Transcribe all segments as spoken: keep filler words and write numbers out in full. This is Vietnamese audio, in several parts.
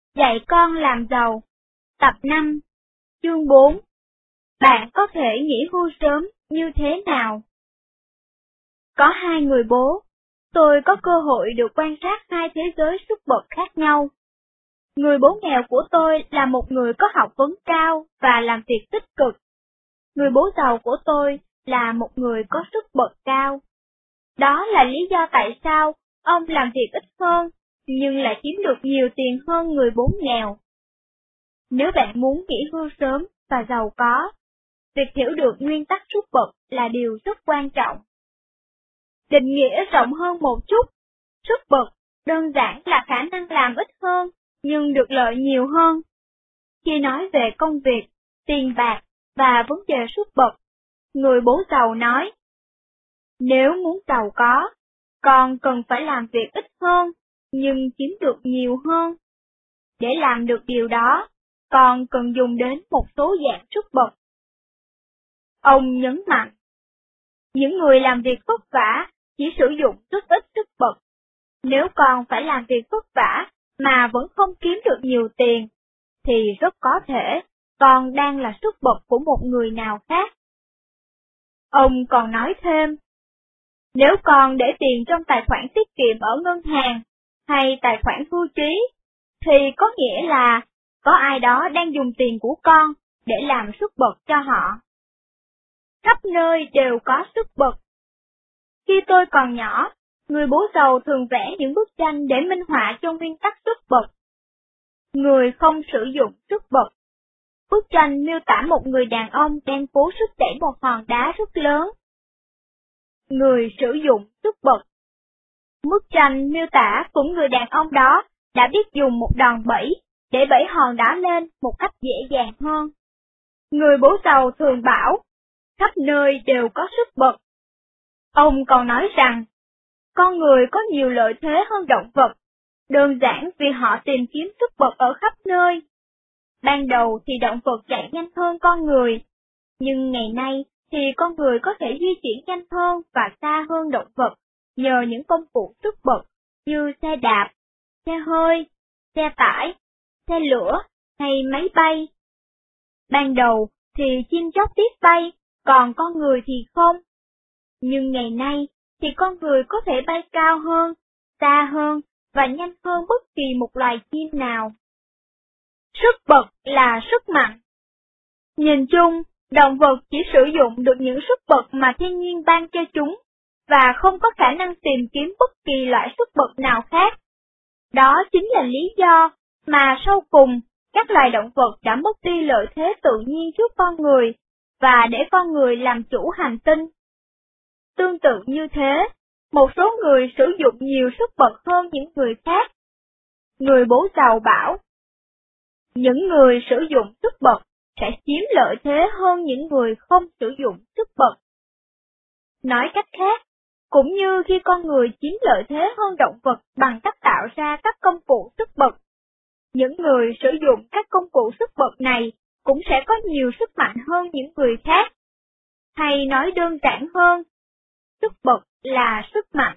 Dạy con làm giàu. Tập năm, chương bốn. Bạn có thể nghỉ hưu sớm như thế nào? Có hai người bố, tôi có cơ hội được quan sát hai thế giới sức bật khác nhau. Người bố nghèo của tôi là một người có học vấn cao và làm việc tích cực. Người bố giàu của tôi là một người có sức bật cao. Đó là lý do tại sao ông làm việc ít hơn, nhưng lại kiếm được nhiều tiền hơn người bố nghèo. Nếu bạn muốn nghỉ hưu sớm và giàu có, việc hiểu được nguyên tắc sức bật là điều rất quan trọng. Định nghĩa rộng hơn một chút, sức bật đơn giản là khả năng làm ít hơn, nhưng được lợi nhiều hơn. Khi nói về công việc, tiền bạc và vấn đề sức bật, người bố giàu nói, nếu muốn giàu có, con cần phải làm việc ít hơn, nhưng kiếm được nhiều hơn. Để làm được điều đó, con cần dùng đến một số dạng sức bật. Ông nhấn mạnh, những người làm việc vất vả chỉ sử dụng rất ít sức bật. Nếu con phải làm việc vất vả mà vẫn không kiếm được nhiều tiền, thì rất có thể con đang là sức bật của một người nào khác. Ông còn nói thêm, nếu con để tiền trong tài khoản tiết kiệm ở ngân hàng hay tài khoản hưu trí, thì có nghĩa là có ai đó đang dùng tiền của con để làm sức bật cho họ. Khắp nơi đều có sức bật. Khi tôi còn nhỏ, người bố giàu thường vẽ những bức tranh để minh họa cho nguyên tắc sức bật. Người không sử dụng sức bật. Bức tranh miêu tả một người đàn ông đang cố sức đẩy một hòn đá rất lớn. Người sử dụng sức bật. Bức tranh miêu tả cũng người đàn ông đó đã biết dùng một đòn bẩy để bẩy hòn đá lên một cách dễ dàng hơn. Người bố giàu thường bảo, khắp nơi đều có sức bật. Ông còn nói rằng, con người có nhiều lợi thế hơn động vật, đơn giản vì họ tìm kiếm sức bật ở khắp nơi. Ban đầu thì động vật chạy nhanh hơn con người, nhưng ngày nay thì con người có thể di chuyển nhanh hơn và xa hơn động vật nhờ những công cụ sức bật như xe đạp, xe hơi, xe tải, xe lửa hay máy bay. Ban đầu thì chim chóc biết bay, còn con người thì không. Nhưng ngày nay thì con người có thể bay cao hơn, xa hơn và nhanh hơn bất kỳ một loài chim nào. Sức bật là sức mạnh. Nhìn chung, động vật chỉ sử dụng được những sức bật mà thiên nhiên ban cho chúng, và không có khả năng tìm kiếm bất kỳ loại sức bật nào khác. Đó chính là lý do mà sau cùng, các loài động vật đã mất đi lợi thế tự nhiên trước con người, và để con người làm chủ hành tinh. Tương tự như thế, một số người sử dụng nhiều sức bật hơn những người khác. Người bố giàu bảo, những người sử dụng sức bật sẽ chiếm lợi thế hơn những người không sử dụng sức bật. Nói cách khác, cũng như khi con người chiếm lợi thế hơn động vật bằng cách tạo ra các công cụ sức bật, những người sử dụng các công cụ sức bật này cũng sẽ có nhiều sức mạnh hơn những người khác. Hay nói đơn giản hơn, sức bật là sức mạnh.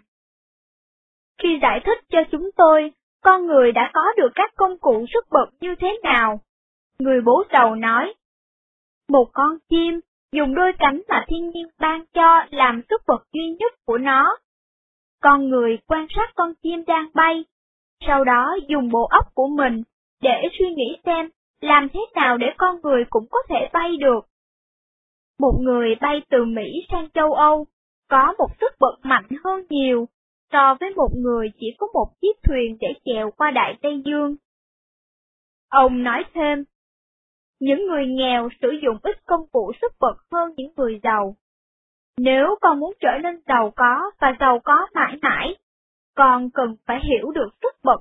Khi giải thích cho chúng tôi, con người đã có được các công cụ sức bật như thế nào, người bố giàu nói, một con chim dùng đôi cánh mà thiên nhiên ban cho làm sức bật duy nhất của nó. Con người quan sát con chim đang bay, sau đó dùng bộ óc của mình để suy nghĩ xem làm thế nào để con người cũng có thể bay được. Một người bay từ Mỹ sang châu Âu có một sức bật mạnh hơn nhiều so với một người chỉ có một chiếc thuyền để chèo qua Đại Tây Dương. Ông nói thêm, những người nghèo sử dụng ít công cụ sức bật hơn những người giàu. Nếu con muốn trở nên giàu có và giàu có mãi mãi, con cần phải hiểu được sức bật.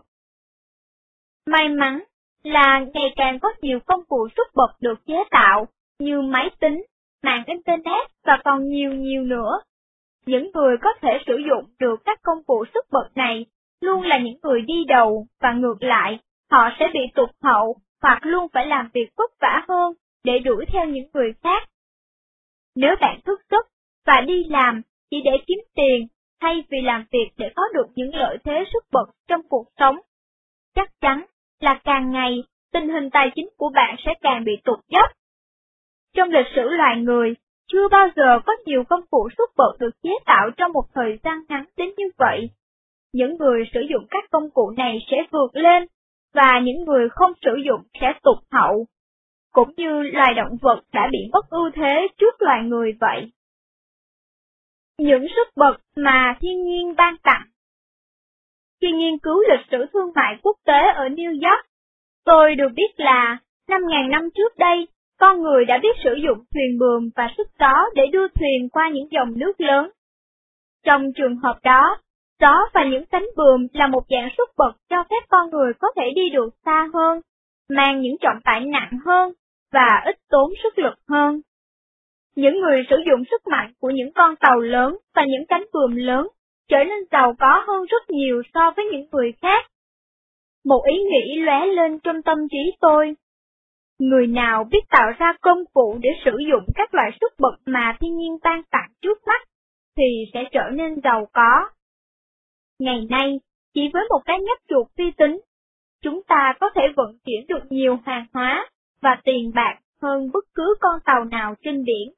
May mắn là ngày càng có nhiều công cụ sức bật được chế tạo như máy tính, mạng Internet và còn nhiều nhiều nữa. Những người có thể sử dụng được các công cụ sức bật này luôn là những người đi đầu, và ngược lại, họ sẽ bị tụt hậu hoặc luôn phải làm việc vất vả hơn để đuổi theo những người khác. Nếu bạn thức giấc và đi làm chỉ để kiếm tiền thay vì làm việc để có được những lợi thế sức bật trong cuộc sống, chắc chắn là càng ngày, tình hình tài chính của bạn sẽ càng bị tụt dốc. Trong lịch sử loài người, chưa bao giờ có nhiều công cụ sút bật được chế tạo trong một thời gian ngắn đến như vậy. Những người sử dụng các công cụ này sẽ vượt lên, và những người không sử dụng sẽ tụt hậu, cũng như loài động vật đã bị mất ưu thế trước loài người vậy. Những sức bật mà thiên nhiên ban tặng. Khi nghiên cứu lịch sử thương mại quốc tế ở New York, tôi được biết là năm nghìn năm trước đây, con người đã biết sử dụng thuyền buồm và sức gió để đưa thuyền qua những dòng nước lớn. Trong trường hợp đó, gió và những cánh buồm là một dạng sức bật cho phép con người có thể đi được xa hơn, mang những trọng tải nặng hơn và ít tốn sức lực hơn. Những người sử dụng sức mạnh của những con tàu lớn và những cánh buồm lớn trở nên giàu có hơn rất nhiều so với những người khác. Một ý nghĩ lóe lên trong tâm trí tôi. Người nào biết tạo ra công cụ để sử dụng các loại sức bật mà thiên nhiên ban tặng trước mắt, thì sẽ trở nên giàu có. Ngày nay, chỉ với một cái nhấp chuột vi tính, chúng ta có thể vận chuyển được nhiều hàng hóa và tiền bạc hơn bất cứ con tàu nào trên biển.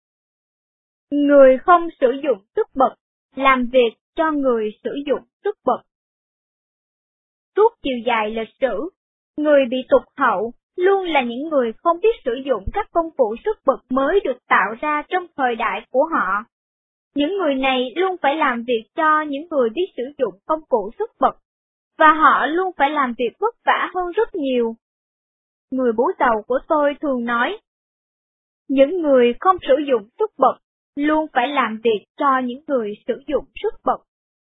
Người không sử dụng sức bật, làm việc cho người sử dụng sức bật. Suốt chiều dài lịch sử, người bị tụt hậu luôn là những người không biết sử dụng các công cụ sức bật mới được tạo ra trong thời đại của họ. Những người này luôn phải làm việc cho những người biết sử dụng công cụ sức bật, và họ luôn phải làm việc vất vả hơn rất nhiều. Người bố giàu của tôi thường nói, những người không sử dụng sức bật luôn phải làm việc cho những người sử dụng sức bật.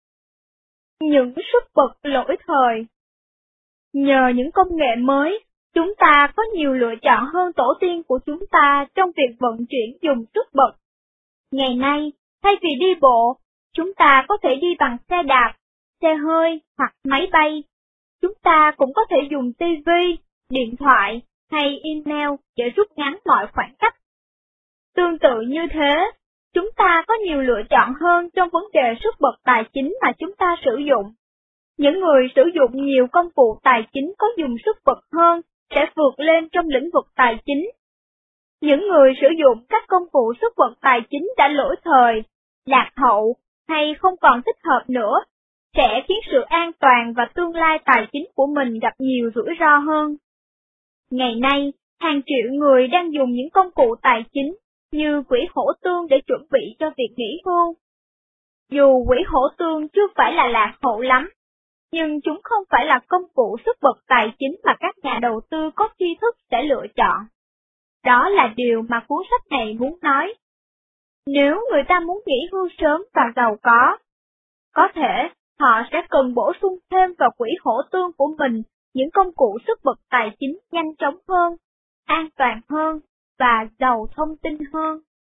Những sức bật lỗi thời. Nhờ những công nghệ mới, chúng ta có nhiều lựa chọn hơn tổ tiên của chúng ta trong việc vận chuyển dùng sức bật. Ngày nay, thay vì đi bộ, chúng ta có thể đi bằng xe đạp, xe hơi hoặc máy bay. Chúng ta cũng có thể dùng ti vi, điện thoại hay email để rút ngắn mọi khoảng cách. Tương tự như thế, chúng ta có nhiều lựa chọn hơn trong vấn đề sức bật tài chính mà chúng ta sử dụng. Những người sử dụng nhiều công cụ tài chính có dùng sức bật hơn sẽ vượt lên trong lĩnh vực tài chính. Những người sử dụng các công cụ sức bật tài chính đã lỗi thời, lạc hậu hay không còn thích hợp nữa, sẽ khiến sự an toàn và tương lai tài chính của mình gặp nhiều rủi ro hơn. Ngày nay, hàng triệu người đang dùng những công cụ tài chính như quỹ hỗ tương để chuẩn bị cho việc nghỉ hưu. Dù quỹ hỗ tương chưa phải là lạc hậu lắm, nhưng chúng không phải là công cụ sức bật tài chính mà các nhà đầu tư có tri thức sẽ lựa chọn. Đó là điều mà cuốn sách này muốn nói. Nếu người ta muốn nghỉ hưu sớm và giàu có, có thể họ sẽ cần bổ sung thêm vào quỹ hỗ tương của mình những công cụ sức bật tài chính nhanh chóng hơn, an toàn hơn và giàu thông tin hơn.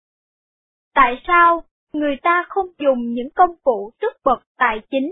Tại sao người ta không dùng những công cụ sức bật tài chính?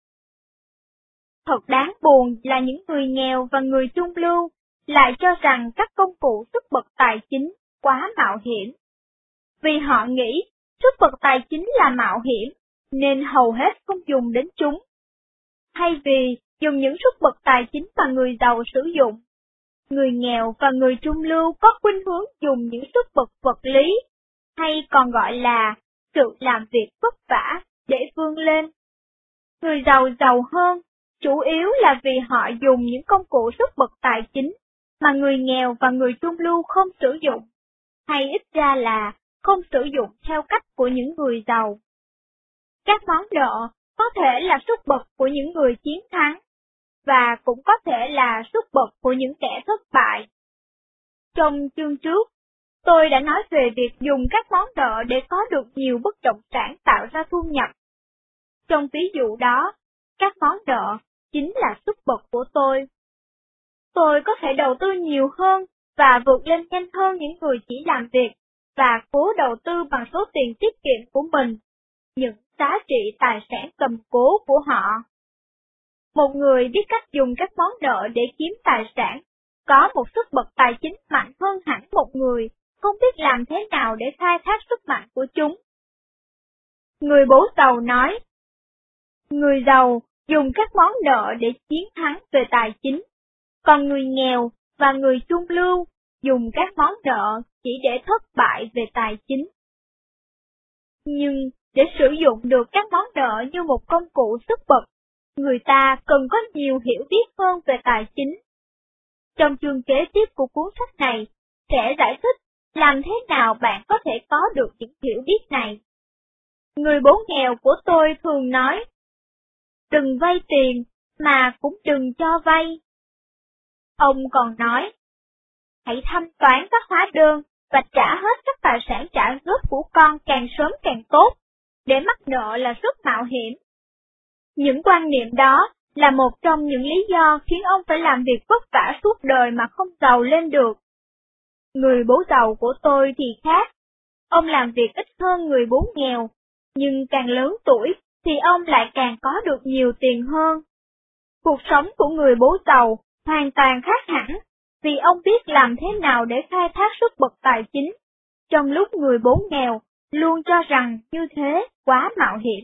Thật đáng buồn là những người nghèo và người trung lưu lại cho rằng các công cụ sức bật tài chính quá mạo hiểm. Vì họ nghĩ sức bật tài chính là mạo hiểm, nên hầu hết không dùng đến chúng. Thay vì dùng những sức bật tài chính mà người giàu sử dụng, người nghèo và người trung lưu có khuynh hướng dùng những sức bật vật lý, hay còn gọi là sự làm việc vất vả để vươn lên. Người giàu giàu hơn, chủ yếu là vì họ dùng những công cụ sức bật tài chính mà người nghèo và người trung lưu không sử dụng, hay ít ra là không sử dụng theo cách của những người giàu. Các món nợ có thể là sức bật của những người chiến thắng, và cũng có thể là sức bật của những kẻ thất bại. Trong chương trước, tôi đã nói về việc dùng các món nợ để có được nhiều bất động sản tạo ra thu nhập. Trong ví dụ đó, các món nợ chính là sức bật của tôi. Tôi có thể đầu tư nhiều hơn và vượt lên nhanh hơn những người chỉ làm việc và cố đầu tư bằng số tiền tiết kiệm của mình, những giá trị tài sản cầm cố của họ. Một người biết cách dùng các món nợ để kiếm tài sản, có một sức bật tài chính mạnh hơn hẳn một người không biết làm thế nào để khai thác sức mạnh của chúng. Người bố giàu nói, người giàu dùng các món nợ để chiến thắng về tài chính. còn người nghèo và người trung lưu dùng các món nợ chỉ để thất bại về tài chính. Nhưng để sử dụng được các món nợ như một công cụ sức bật, người ta cần có nhiều hiểu biết hơn về tài chính. Trong chương kế tiếp của cuốn sách này, sẽ giải thích làm thế nào bạn có thể có được những hiểu biết này. Người bố nghèo của tôi thường nói, đừng vay tiền mà cũng đừng cho vay. Ông còn nói, hãy thanh toán các hóa đơn và trả hết các tài sản trả góp của con càng sớm càng tốt, để mắc nợ là rất mạo hiểm. Những quan niệm đó là một trong những lý do khiến ông phải làm việc vất vả suốt đời mà không giàu lên được. Người bố giàu của tôi thì khác. Ông làm việc ít hơn người bố nghèo, nhưng càng lớn tuổi thì ông lại càng có được nhiều tiền hơn. Cuộc sống của người bố giàu hoàn toàn khác hẳn, vì ông biết làm thế nào để khai thác sức bật tài chính, trong lúc người bố nghèo luôn cho rằng như thế quá mạo hiểm.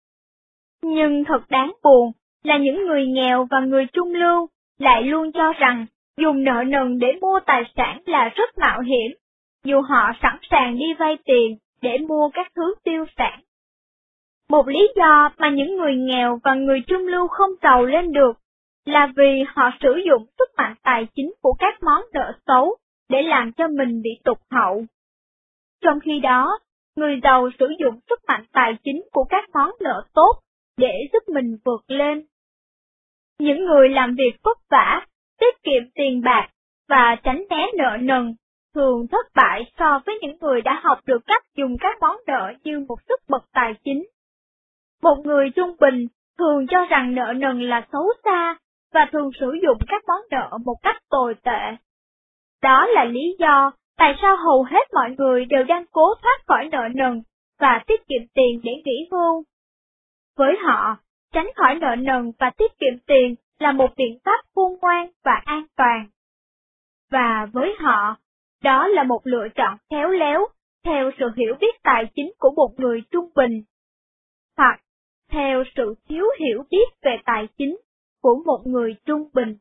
Nhưng thật đáng buồn là những người nghèo và người trung lưu lại luôn cho rằng dùng nợ nần để mua tài sản là rất mạo hiểm, dù họ sẵn sàng đi vay tiền để mua các thứ tiêu sản. Một lý do mà những người nghèo và người trung lưu không giàu lên được là vì họ sử dụng sức mạnh tài chính của các món nợ xấu để làm cho mình bị tụt hậu. Trong khi đó, người giàu sử dụng sức mạnh tài chính của các món nợ tốt để giúp mình vượt lên. Những người làm việc vất vả, tiết kiệm tiền bạc và tránh né nợ nần thường thất bại so với những người đã học được cách dùng các món nợ như một sức bật tài chính. Một người trung bình thường cho rằng nợ nần là xấu xa và thường sử dụng các món nợ một cách tồi tệ. Đó là lý do tại sao hầu hết mọi người đều đang cố thoát khỏi nợ nần và tiết kiệm tiền để nghỉ hưu. Với họ, tránh khỏi nợ nần và tiết kiệm tiền là một biện pháp khôn ngoan và an toàn. Và với họ, đó là một lựa chọn khéo léo theo sự hiểu biết tài chính của một người trung bình, hoặc theo sự thiếu hiểu biết về tài chính của một người trung bình.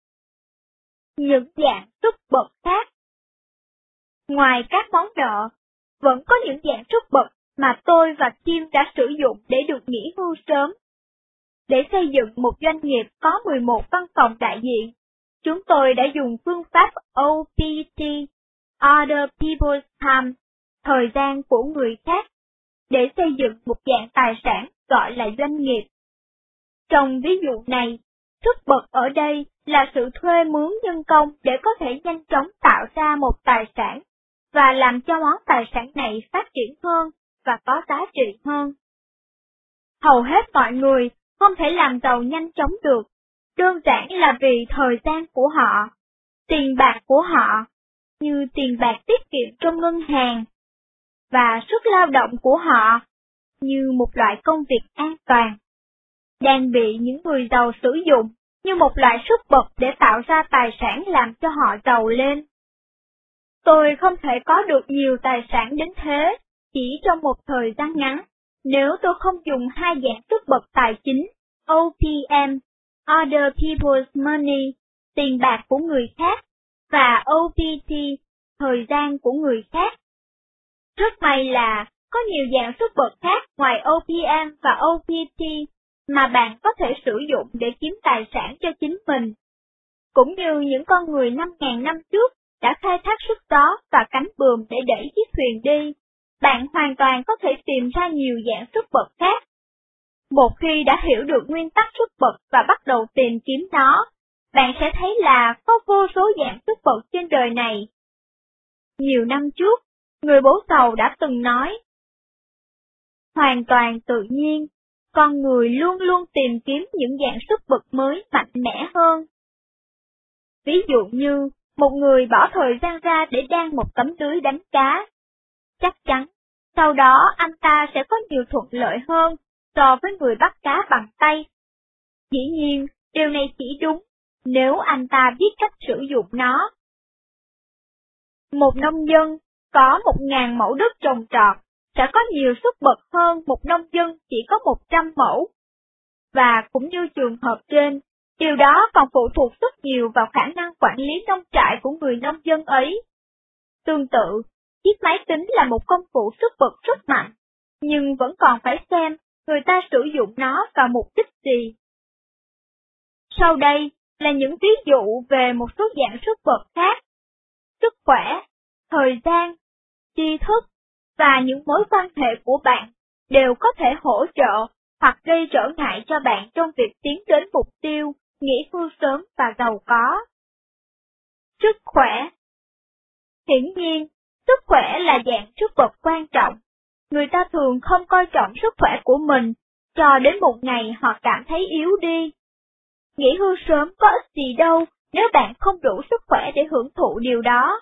Những dạng sức bật khác. Ngoài các món nợ, vẫn có những dạng sức bật mà tôi và Kim đã sử dụng để được nghỉ hưu sớm. Để xây dựng một doanh nghiệp có mười một văn phòng đại diện, chúng tôi đã dùng phương pháp O P T, Other People's Time, thời gian của người khác, để xây dựng một dạng tài sản gọi là doanh nghiệp. Trong ví dụ này, sức bật ở đây là sự thuê mướn nhân công để có thể nhanh chóng tạo ra một tài sản, và làm cho món tài sản này phát triển hơn và có giá trị hơn. Hầu hết mọi người không thể làm giàu nhanh chóng được, đơn giản là vì thời gian của họ, tiền bạc của họ, như tiền bạc tiết kiệm trong ngân hàng, và sức lao động của họ, như một loại công việc an toàn, đang bị những người giàu sử dụng như một loại sức bật để tạo ra tài sản làm cho họ giàu lên. Tôi không thể có được nhiều tài sản đến thế chỉ trong một thời gian ngắn, nếu tôi không dùng hai dạng sức bật tài chính O P M, Other People's Money, tiền bạc của người khác, và O P T, thời gian của người khác. Rất may là có nhiều dạng sức bật khác ngoài O P M và O P T mà bạn có thể sử dụng để kiếm tài sản cho chính mình. Cũng như những con người năm nghìn năm trước đã khai thác sức gió và cánh buồm để đẩy chiếc thuyền đi, bạn hoàn toàn có thể tìm ra nhiều dạng sức bật khác. Một khi đã hiểu được nguyên tắc sức bật và bắt đầu tìm kiếm nó, bạn sẽ thấy là có vô số dạng sức bật trên đời này. Nhiều năm trước, người bố giàu đã từng nói, hoàn toàn tự nhiên, con người luôn luôn tìm kiếm những dạng sức bật mới mạnh mẽ hơn. Ví dụ như, một người bỏ thời gian ra để đan một tấm lưới đánh cá. Chắc chắn, sau đó anh ta sẽ có nhiều thuận lợi hơn so với người bắt cá bằng tay. Dĩ nhiên, điều này chỉ đúng nếu anh ta biết cách sử dụng nó. Một nông dân có một ngàn mẫu đất trồng trọt sẽ có nhiều sức bật hơn một nông dân chỉ có một trăm mẫu. Và cũng như trường hợp trên, Điều đó còn phụ thuộc rất nhiều vào khả năng quản lý nông trại của người nông dân ấy. Tương tự, chiếc máy tính là một công cụ sức bật rất mạnh, nhưng vẫn còn phải xem người ta sử dụng nó vào mục đích gì. Sau đây là những ví dụ về một số dạng sức bật khác: sức khỏe, thời gian, tri thức và những mối quan hệ của bạn đều có thể hỗ trợ hoặc gây trở ngại cho bạn trong việc tiến đến mục tiêu nghỉ hưu sớm và giàu có. Sức khỏe. Hiển nhiên, sức khỏe là dạng sức bật quan trọng. Người ta thường không coi trọng sức khỏe của mình, cho đến một ngày họ cảm thấy yếu đi. Nghỉ hưu sớm có ích gì đâu nếu bạn không đủ sức khỏe để hưởng thụ điều đó.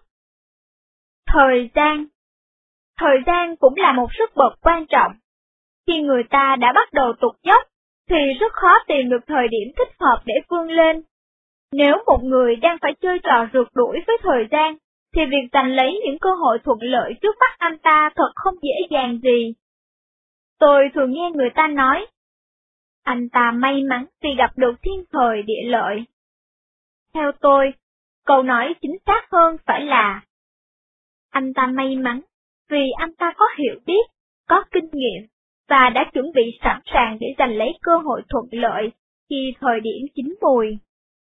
Thời gian. Thời gian cũng là một sức bật quan trọng. Khi người ta đã bắt đầu tụt dốc, thì rất khó tìm được thời điểm thích hợp để vươn lên. Nếu một người đang phải chơi trò rượt đuổi với thời gian, thì việc giành lấy những cơ hội thuận lợi trước mắt anh ta thật không dễ dàng gì. Tôi thường nghe người ta nói, anh ta may mắn vì gặp được thiên thời địa lợi. Theo tôi, câu nói chính xác hơn phải là, anh ta may mắn vì anh ta có hiểu biết, có kinh nghiệm, và đã chuẩn bị sẵn sàng để giành lấy cơ hội thuận lợi khi thời điểm chín mùi.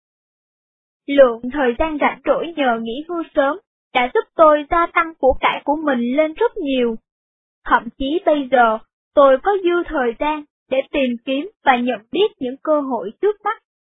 Lượng thời gian rảnh rỗi nhờ nghỉ hưu sớm đã giúp tôi gia tăng của cải của mình lên rất nhiều. Thậm chí bây giờ, tôi có dư thời gian để tìm kiếm và nhận biết những cơ hội trước mắt.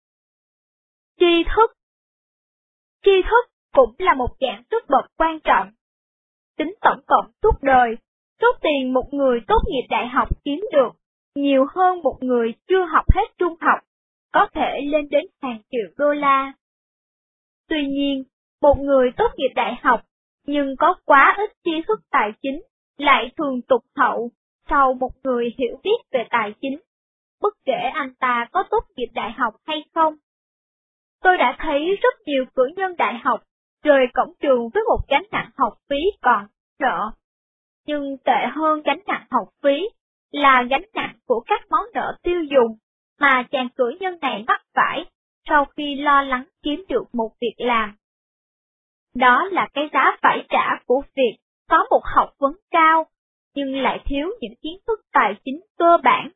Tri thức. Tri thức cũng là một dạng sức bật quan trọng. Tính tổng cộng suốt đời, số tiền một người tốt nghiệp đại học kiếm được nhiều hơn một người chưa học hết trung học, có thể lên đến hàng triệu đô la. Tuy nhiên, một người tốt nghiệp đại học nhưng có quá ít tri thức tài chính lại thường tụt hậu sau một người hiểu biết về tài chính, bất kể anh ta có tốt nghiệp đại học hay không. Tôi đã thấy rất nhiều cử nhân đại học rời cổng trường với một gánh nặng học phí còn nợ. Nhưng tệ hơn gánh nặng học phí là gánh nặng của các món nợ tiêu dùng mà chàng cử nhân này mắc phải sau khi lo lắng kiếm được một việc làm. Đó là cái giá phải trả của việc có một học vấn cao, nhưng lại thiếu những kiến thức tài chính cơ bản.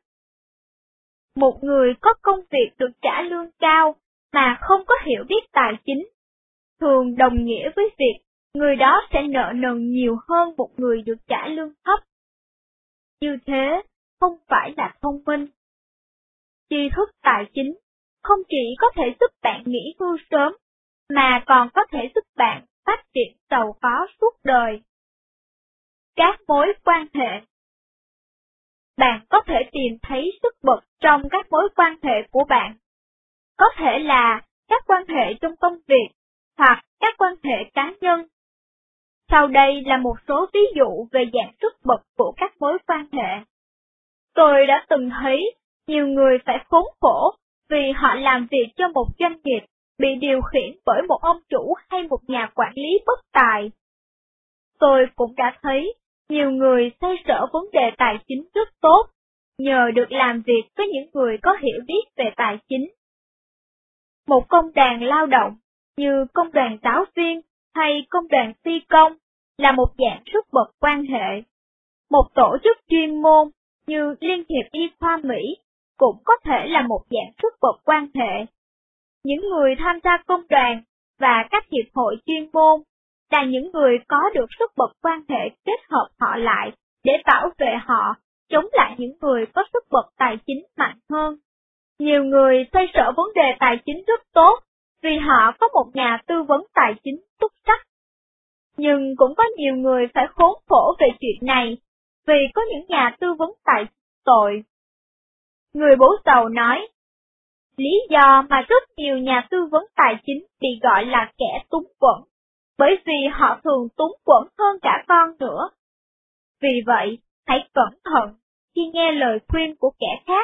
Một người có công việc được trả lương cao mà không có hiểu biết tài chính, thường đồng nghĩa với việc người đó sẽ nợ nần nhiều hơn một người được trả lương thấp. Như thế, không phải là thông minh. Tri thức tài chính không chỉ có thể giúp bạn nghỉ hưu sớm, mà còn có thể giúp bạn phát triển giàu có suốt đời. Các mối quan hệ. Bạn có thể tìm thấy sức bật trong các mối quan hệ của bạn. Có thể là các quan hệ trong công việc, hoặc các quan hệ cá nhân. Sau đây là một số ví dụ về dạng sức bật của các mối quan hệ. Tôi đã từng thấy nhiều người phải khốn khổ vì họ làm việc cho một doanh nghiệp bị điều khiển bởi một ông chủ hay một nhà quản lý bất tài. Tôi cũng đã thấy nhiều người xoay sở vấn đề tài chính rất tốt, nhờ được làm việc với những người có hiểu biết về tài chính. Một công đoàn lao động, như công đoàn giáo viên hay công đoàn phi công, là một dạng sức bật quan hệ. Một tổ chức chuyên môn, như Liên hiệp Y khoa Mỹ, cũng có thể là một dạng sức bật quan hệ. Những người tham gia công đoàn và các hiệp hội chuyên môn là những người có được sức bật quan hệ kết hợp họ lại để bảo vệ họ chống lại những người có sức bật tài chính mạnh hơn. Nhiều người xoay sở vấn đề tài chính rất tốt vì họ có một nhà tư vấn tài chính xuất sắc. Nhưng cũng có nhiều người phải khốn khổ về chuyện này vì có những nhà tư vấn tài chính tồi. Người bố giàu nói, lý do mà rất nhiều nhà tư vấn tài chính bị gọi là kẻ túng quẫn, bởi vì họ thường túng quẫn hơn cả con nữa. Vì vậy, hãy cẩn thận khi nghe lời khuyên của kẻ khác.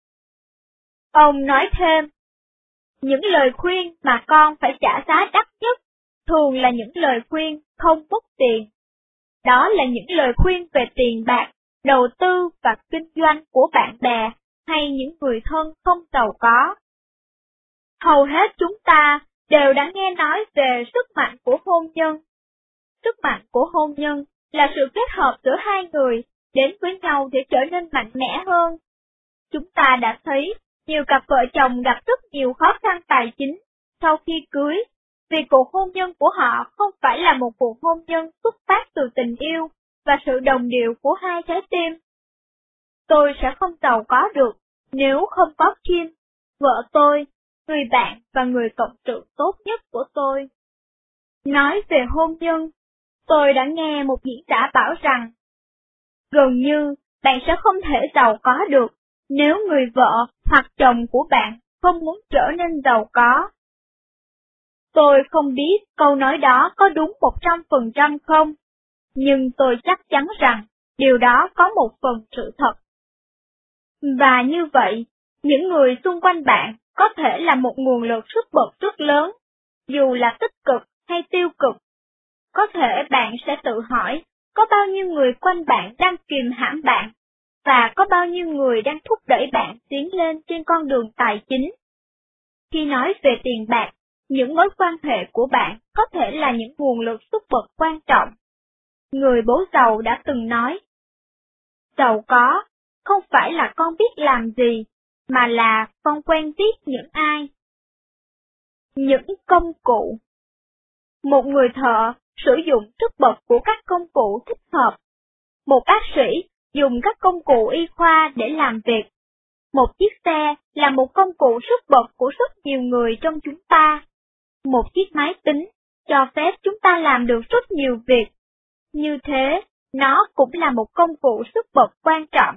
Ông nói thêm, những lời khuyên mà con phải trả giá đắt nhất thường là những lời khuyên không mất tiền. Đó là những lời khuyên về tiền bạc, đầu tư và kinh doanh của bạn bè hay những người thân không giàu có. Hầu hết chúng ta đều đã nghe nói về sức mạnh của hôn nhân. Sức mạnh của hôn nhân là sự kết hợp giữa hai người đến với nhau để trở nên mạnh mẽ hơn. Chúng ta đã thấy nhiều cặp vợ chồng gặp rất nhiều khó khăn tài chính sau khi cưới, vì cuộc hôn nhân của họ không phải là một cuộc hôn nhân xuất phát từ tình yêu và sự đồng điệu của hai trái tim. Tôi sẽ không giàu có được nếu không có Kim, vợ tôi, người bạn và người cộng sự tốt nhất của tôi. Nói về hôn nhân, tôi đã nghe một diễn giả bảo rằng, gần như bạn sẽ không thể giàu có được nếu người vợ hoặc chồng của bạn không muốn trở nên giàu có. Tôi không biết câu nói đó có đúng một trăm phần trăm không, nhưng tôi chắc chắn rằng điều đó có một phần sự thật. Và như vậy, những người xung quanh bạn có thể là một nguồn lực sức bật rất lớn, dù là tích cực hay tiêu cực. Có thể bạn sẽ tự hỏi, có bao nhiêu người quanh bạn đang kìm hãm bạn, và có bao nhiêu người đang thúc đẩy bạn tiến lên trên con đường tài chính. Khi nói về tiền bạc, những mối quan hệ của bạn có thể là những nguồn lực sức bật quan trọng. Người bố giàu đã từng nói, giàu có không phải là con biết làm gì, mà là con quen biết những ai. Những công cụ. Một người thợ sử dụng sức bật của các công cụ thích hợp. Một bác sĩ dùng các công cụ y khoa để làm việc. Một chiếc xe là một công cụ sức bật của rất nhiều người trong chúng ta. Một chiếc máy tính cho phép chúng ta làm được rất nhiều việc. Như thế, nó cũng là một công cụ sức bật quan trọng.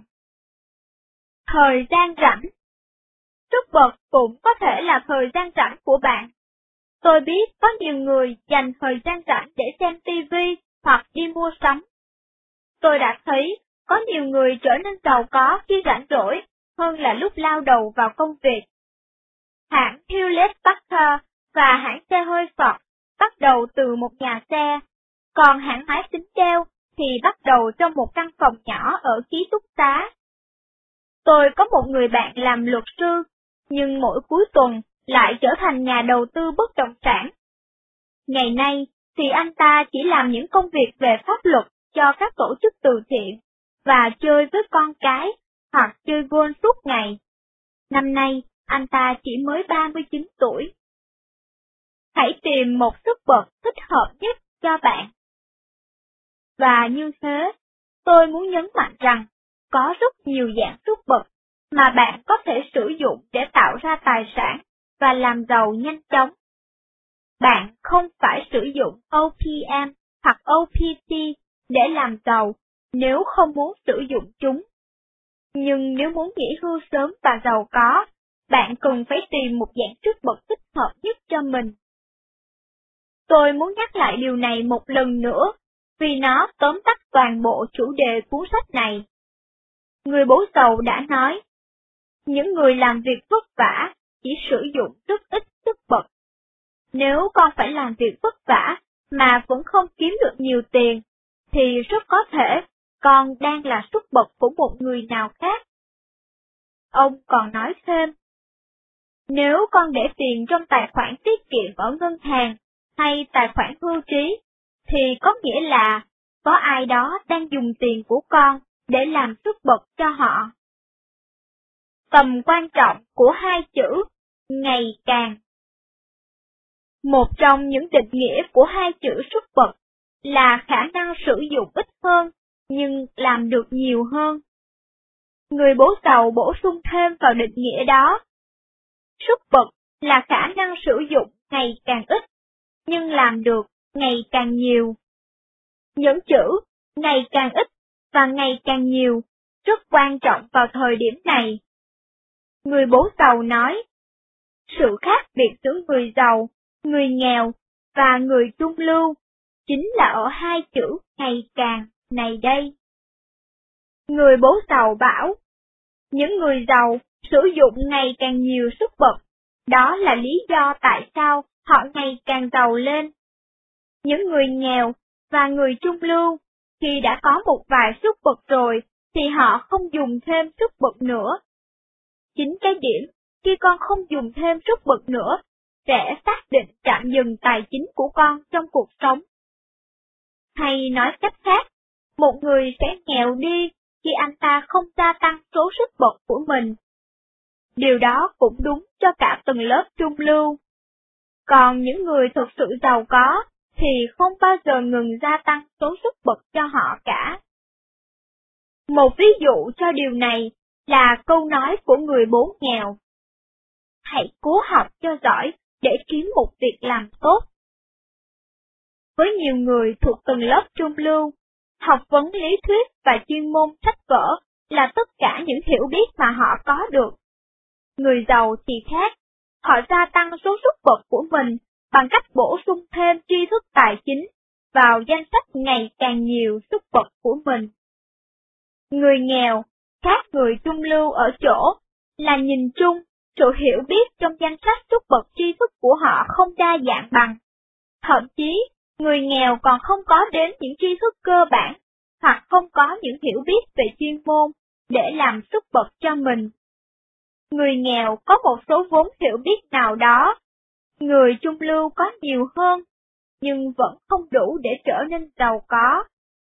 Thời gian rảnh. Sức bật cũng có thể là thời gian rảnh của bạn. Tôi biết có nhiều người dành thời gian rảnh để xem ti vi hoặc đi mua sắm. Tôi đã thấy có nhiều người trở nên giàu có khi rảnh rỗi hơn là lúc lao đầu vào công việc. Hãng Hewlett-Packard và hãng xe hơi Ford bắt đầu từ một nhà xe, còn hãng máy tính Dell thì bắt đầu trong một căn phòng nhỏ ở ký túc xá. Tôi có một người bạn làm luật sư, nhưng mỗi cuối tuần lại trở thành nhà đầu tư bất động sản. Ngày nay thì anh ta chỉ làm những công việc về pháp luật cho các tổ chức từ thiện, và chơi với con cái, hoặc chơi golf suốt ngày. Năm nay, anh ta chỉ mới ba mươi chín tuổi. Hãy tìm một sức bật thích hợp nhất cho bạn. Và như thế, tôi muốn nhấn mạnh rằng, có rất nhiều dạng sức bật mà bạn có thể sử dụng để tạo ra tài sản và làm giàu nhanh chóng. Bạn không phải sử dụng O P M hoặc O P T để làm giàu nếu không muốn sử dụng chúng. Nhưng nếu muốn nghỉ hưu sớm và giàu có, bạn cần phải tìm một dạng sức bật thích hợp nhất cho mình. Tôi muốn nhắc lại điều này một lần nữa, vì nó tóm tắt toàn bộ chủ đề cuốn sách này. Người bố giàu đã nói, những người làm việc vất vả chỉ sử dụng rất ít sức bật. Nếu con phải làm việc vất vả mà vẫn không kiếm được nhiều tiền, thì rất có thể con đang là sức bật của một người nào khác. Ông còn nói thêm, nếu con để tiền trong tài khoản tiết kiệm ở ngân hàng hay tài khoản hưu trí, thì có nghĩa là có ai đó đang dùng tiền của con để làm sức bật cho họ. Tầm quan trọng của hai chữ ngày càng. Một trong những định nghĩa của hai chữ sức bật là khả năng sử dụng ít hơn nhưng làm được nhiều hơn. Người bố giàu bổ sung thêm vào định nghĩa đó. Sức bật là khả năng sử dụng ngày càng ít nhưng làm được ngày càng nhiều. Những chữ ngày càng ít và ngày càng nhiều rất quan trọng vào thời điểm này. Người bố giàu nói, sự khác biệt giữa người giàu, người nghèo và người trung lưu chính là ở hai chữ ngày càng này đây. Người bố giàu bảo, những người giàu sử dụng ngày càng nhiều sức bật, đó là lý do tại sao họ ngày càng giàu lên. Những người nghèo và người trung lưu, khi đã có một vài sức bật rồi, thì họ không dùng thêm sức bật nữa. Chính cái điểm khi con không dùng thêm sức bật nữa, sẽ xác định tạm dừng tài chính của con trong cuộc sống. Hay nói cách khác, một người sẽ nghèo đi khi anh ta không gia tăng số sức bật của mình. Điều đó cũng đúng cho cả tầng lớp trung lưu. Còn những người thực sự giàu có thì không bao giờ ngừng gia tăng số sức bật cho họ cả. Một ví dụ cho điều này là câu nói của người bố nghèo: hãy cố học cho giỏi để kiếm một việc làm tốt. Với nhiều người thuộc tầng lớp trung lưu, học vấn lý thuyết và chuyên môn sách vở là tất cả những hiểu biết mà họ có được. Người giàu thì khác, họ gia tăng số sức bật của mình bằng cách bổ sung thêm tri thức tài chính vào danh sách ngày càng nhiều sức bật của mình. Người nghèo, khác người trung lưu ở chỗ, là nhìn chung, sự hiểu biết trong danh sách sức bật tri thức của họ không đa dạng bằng. Thậm chí, người nghèo còn không có đến những tri thức cơ bản, hoặc không có những hiểu biết về chuyên môn để làm sức bật cho mình. Người nghèo có một số vốn hiểu biết nào đó, người trung lưu có nhiều hơn, nhưng vẫn không đủ để trở nên giàu có.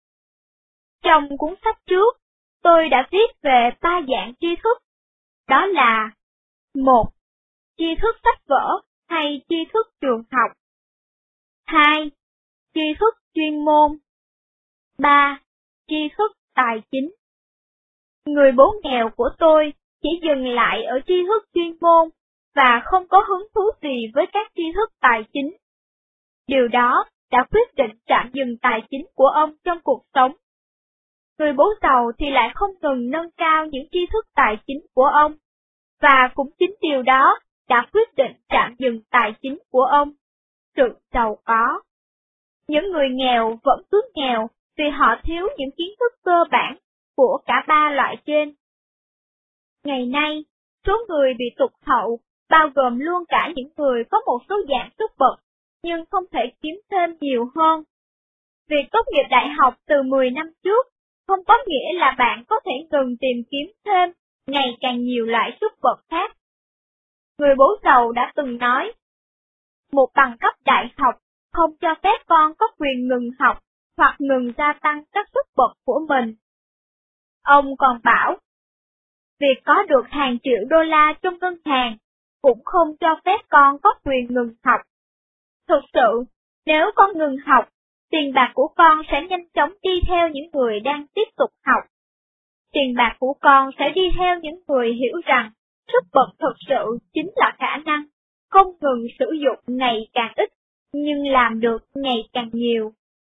Trong cuốn sách trước, tôi đã viết về ba dạng tri thức, đó là: một. Tri thức sách vở hay tri thức trường học. hai. Tri thức chuyên môn. ba. Tri thức tài chính. Người bố nghèo của tôi chỉ dừng lại ở tri thức chuyên môn và không có hứng thú gì với các tri thức tài chính. Điều đó đã quyết định tạm dừng tài chính của ông trong cuộc sống. Người bố giàu thì lại không ngừng nâng cao những tri thức tài chính của ông, và cũng chính điều đó đã quyết định tạm dừng tài chính của ông, sự giàu có. Những người nghèo vẫn cứ nghèo vì họ thiếu những kiến thức cơ bản của cả ba loại trên. Ngày nay, số người bị tụt hậu bao gồm luôn cả những người có một số dạng sức bật nhưng không thể kiếm thêm nhiều hơn. Việc tốt nghiệp đại học từ mười năm trước không có nghĩa là bạn có thể ngừng tìm kiếm thêm ngày càng nhiều loại sức bật khác. Người bố giàu đã từng nói, một bằng cấp đại học không cho phép con có quyền ngừng học hoặc ngừng gia tăng các sức bật của mình. Ông còn bảo, việc có được hàng triệu đô la trong ngân hàng cũng không cho phép con có quyền ngừng học. Thực sự, nếu con ngừng học, tiền bạc của con sẽ nhanh chóng đi theo những người đang tiếp tục học. Tiền bạc của con sẽ đi theo những người hiểu rằng sức bật thực sự chính là khả năng không ngừng sử dụng ngày càng ít, nhưng làm được ngày càng nhiều.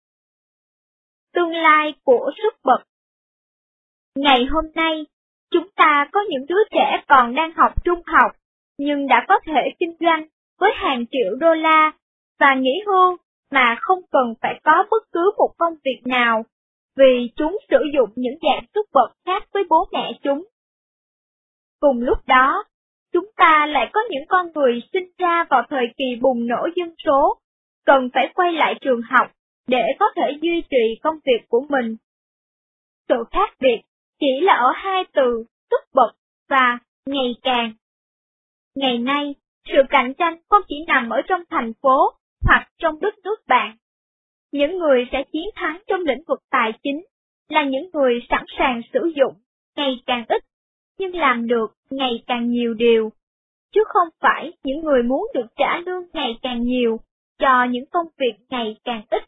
Tương lai của sức bật. Ngày hôm nay, chúng ta có những đứa trẻ còn đang học trung học, nhưng đã có thể kinh doanh với hàng triệu đô la, và nghỉ hưu mà không cần phải có bất cứ một công việc nào, vì chúng sử dụng những dạng sức bật khác với bố mẹ chúng. Cùng lúc đó, chúng ta lại có những con người sinh ra vào thời kỳ bùng nổ dân số, cần phải quay lại trường học để có thể duy trì công việc của mình. Sự khác biệt chỉ là ở hai từ sức bật và ngày càng. Ngày nay, sự cạnh tranh không chỉ nằm ở trong thành phố hoặc trong đất nước bạn. Những người sẽ chiến thắng trong lĩnh vực tài chính là những người sẵn sàng sử dụng ngày càng ít, nhưng làm được ngày càng nhiều điều, chứ không phải những người muốn được trả lương ngày càng nhiều cho những công việc ngày càng ít.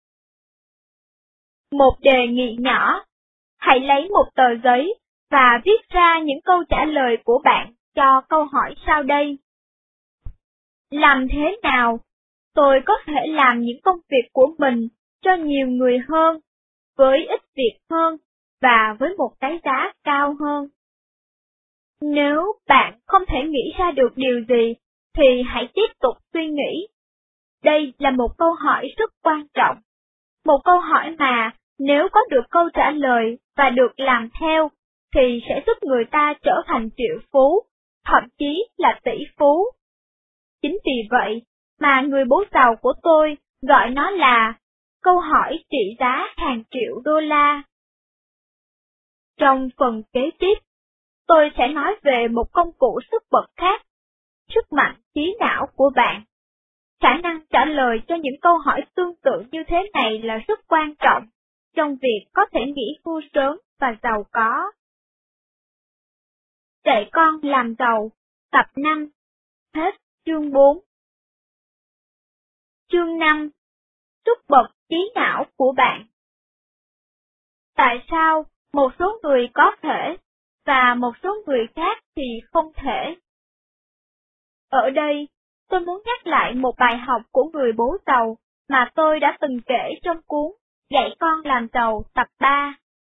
Một đề nghị nhỏ, hãy lấy một tờ giấy và viết ra những câu trả lời của bạn cho câu hỏi sau đây. Làm thế nào tôi có thể làm những công việc của mình cho nhiều người hơn, với ít việc hơn và với một cái giá cao hơn? Nếu bạn không thể nghĩ ra được điều gì, thì hãy tiếp tục suy nghĩ. Đây là một câu hỏi rất quan trọng. Một câu hỏi mà nếu có được câu trả lời và được làm theo, thì sẽ giúp người ta trở thành triệu phú, thậm chí là tỷ phú. Chính vì vậy mà người bố giàu của tôi gọi nó là câu hỏi trị giá hàng triệu đô la. Trong phần kế tiếp, tôi sẽ nói về một công cụ sức bật khác, sức mạnh trí não của bạn. Khả năng trả lời cho những câu hỏi tương tự như thế này là rất quan trọng trong việc có thể nghỉ hưu sớm và giàu có. Dạy con làm giàu, tập năm, hết chương bốn. Chương năm. Sức bật trí não của bạn. Tại sao một số người có thể và một số người khác thì không thể? Ở đây, tôi muốn nhắc lại một bài học của người bố giàu mà tôi đã từng kể trong cuốn Dạy con làm giàu tập ba.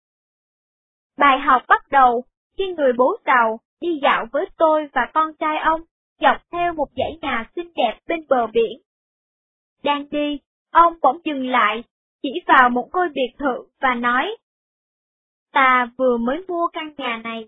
Bài học bắt đầu khi người bố giàu đi dạo với tôi và con trai ông dọc theo một dãy nhà xinh đẹp bên bờ biển. Đang đi, ông bỗng dừng lại, chỉ vào một ngôi biệt thự và nói: "Ta vừa mới mua căn nhà này."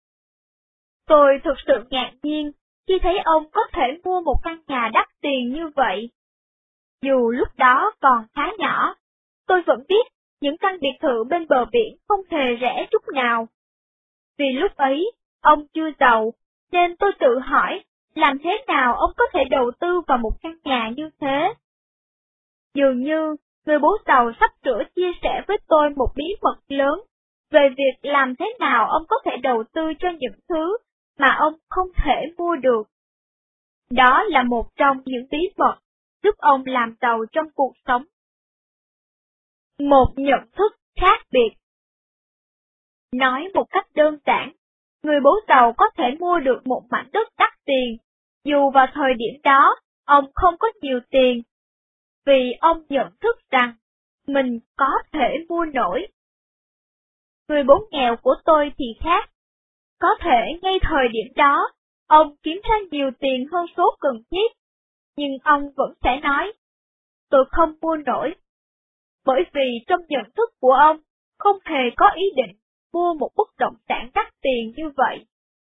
Tôi thực sự ngạc nhiên khi thấy ông có thể mua một căn nhà đắt tiền như vậy. Dù lúc đó còn khá nhỏ, tôi vẫn biết những căn biệt thự bên bờ biển không hề rẻ chút nào. Vì lúc ấy, ông chưa giàu, nên tôi tự hỏi, làm thế nào ông có thể đầu tư vào một căn nhà như thế? Dường như, người bố giàu sắp sửa chia sẻ với tôi một bí mật lớn về việc làm thế nào ông có thể đầu tư cho những thứ mà ông không thể mua được. Đó là một trong những bí mật giúp ông làm giàu trong cuộc sống. Một nhận thức khác biệt. Nói một cách đơn giản, người bố giàu có thể mua được một mảnh đất đắt tiền, dù vào thời điểm đó ông không có nhiều tiền, vì ông nhận thức rằng mình có thể mua nổi. Người bố nghèo của tôi thì khác. Có thể ngay thời điểm đó, ông kiếm ra nhiều tiền hơn số cần thiết, nhưng ông vẫn sẽ nói, tôi không mua nổi. Bởi vì trong nhận thức của ông, không hề có ý định mua một bất động sản đắt tiền như vậy.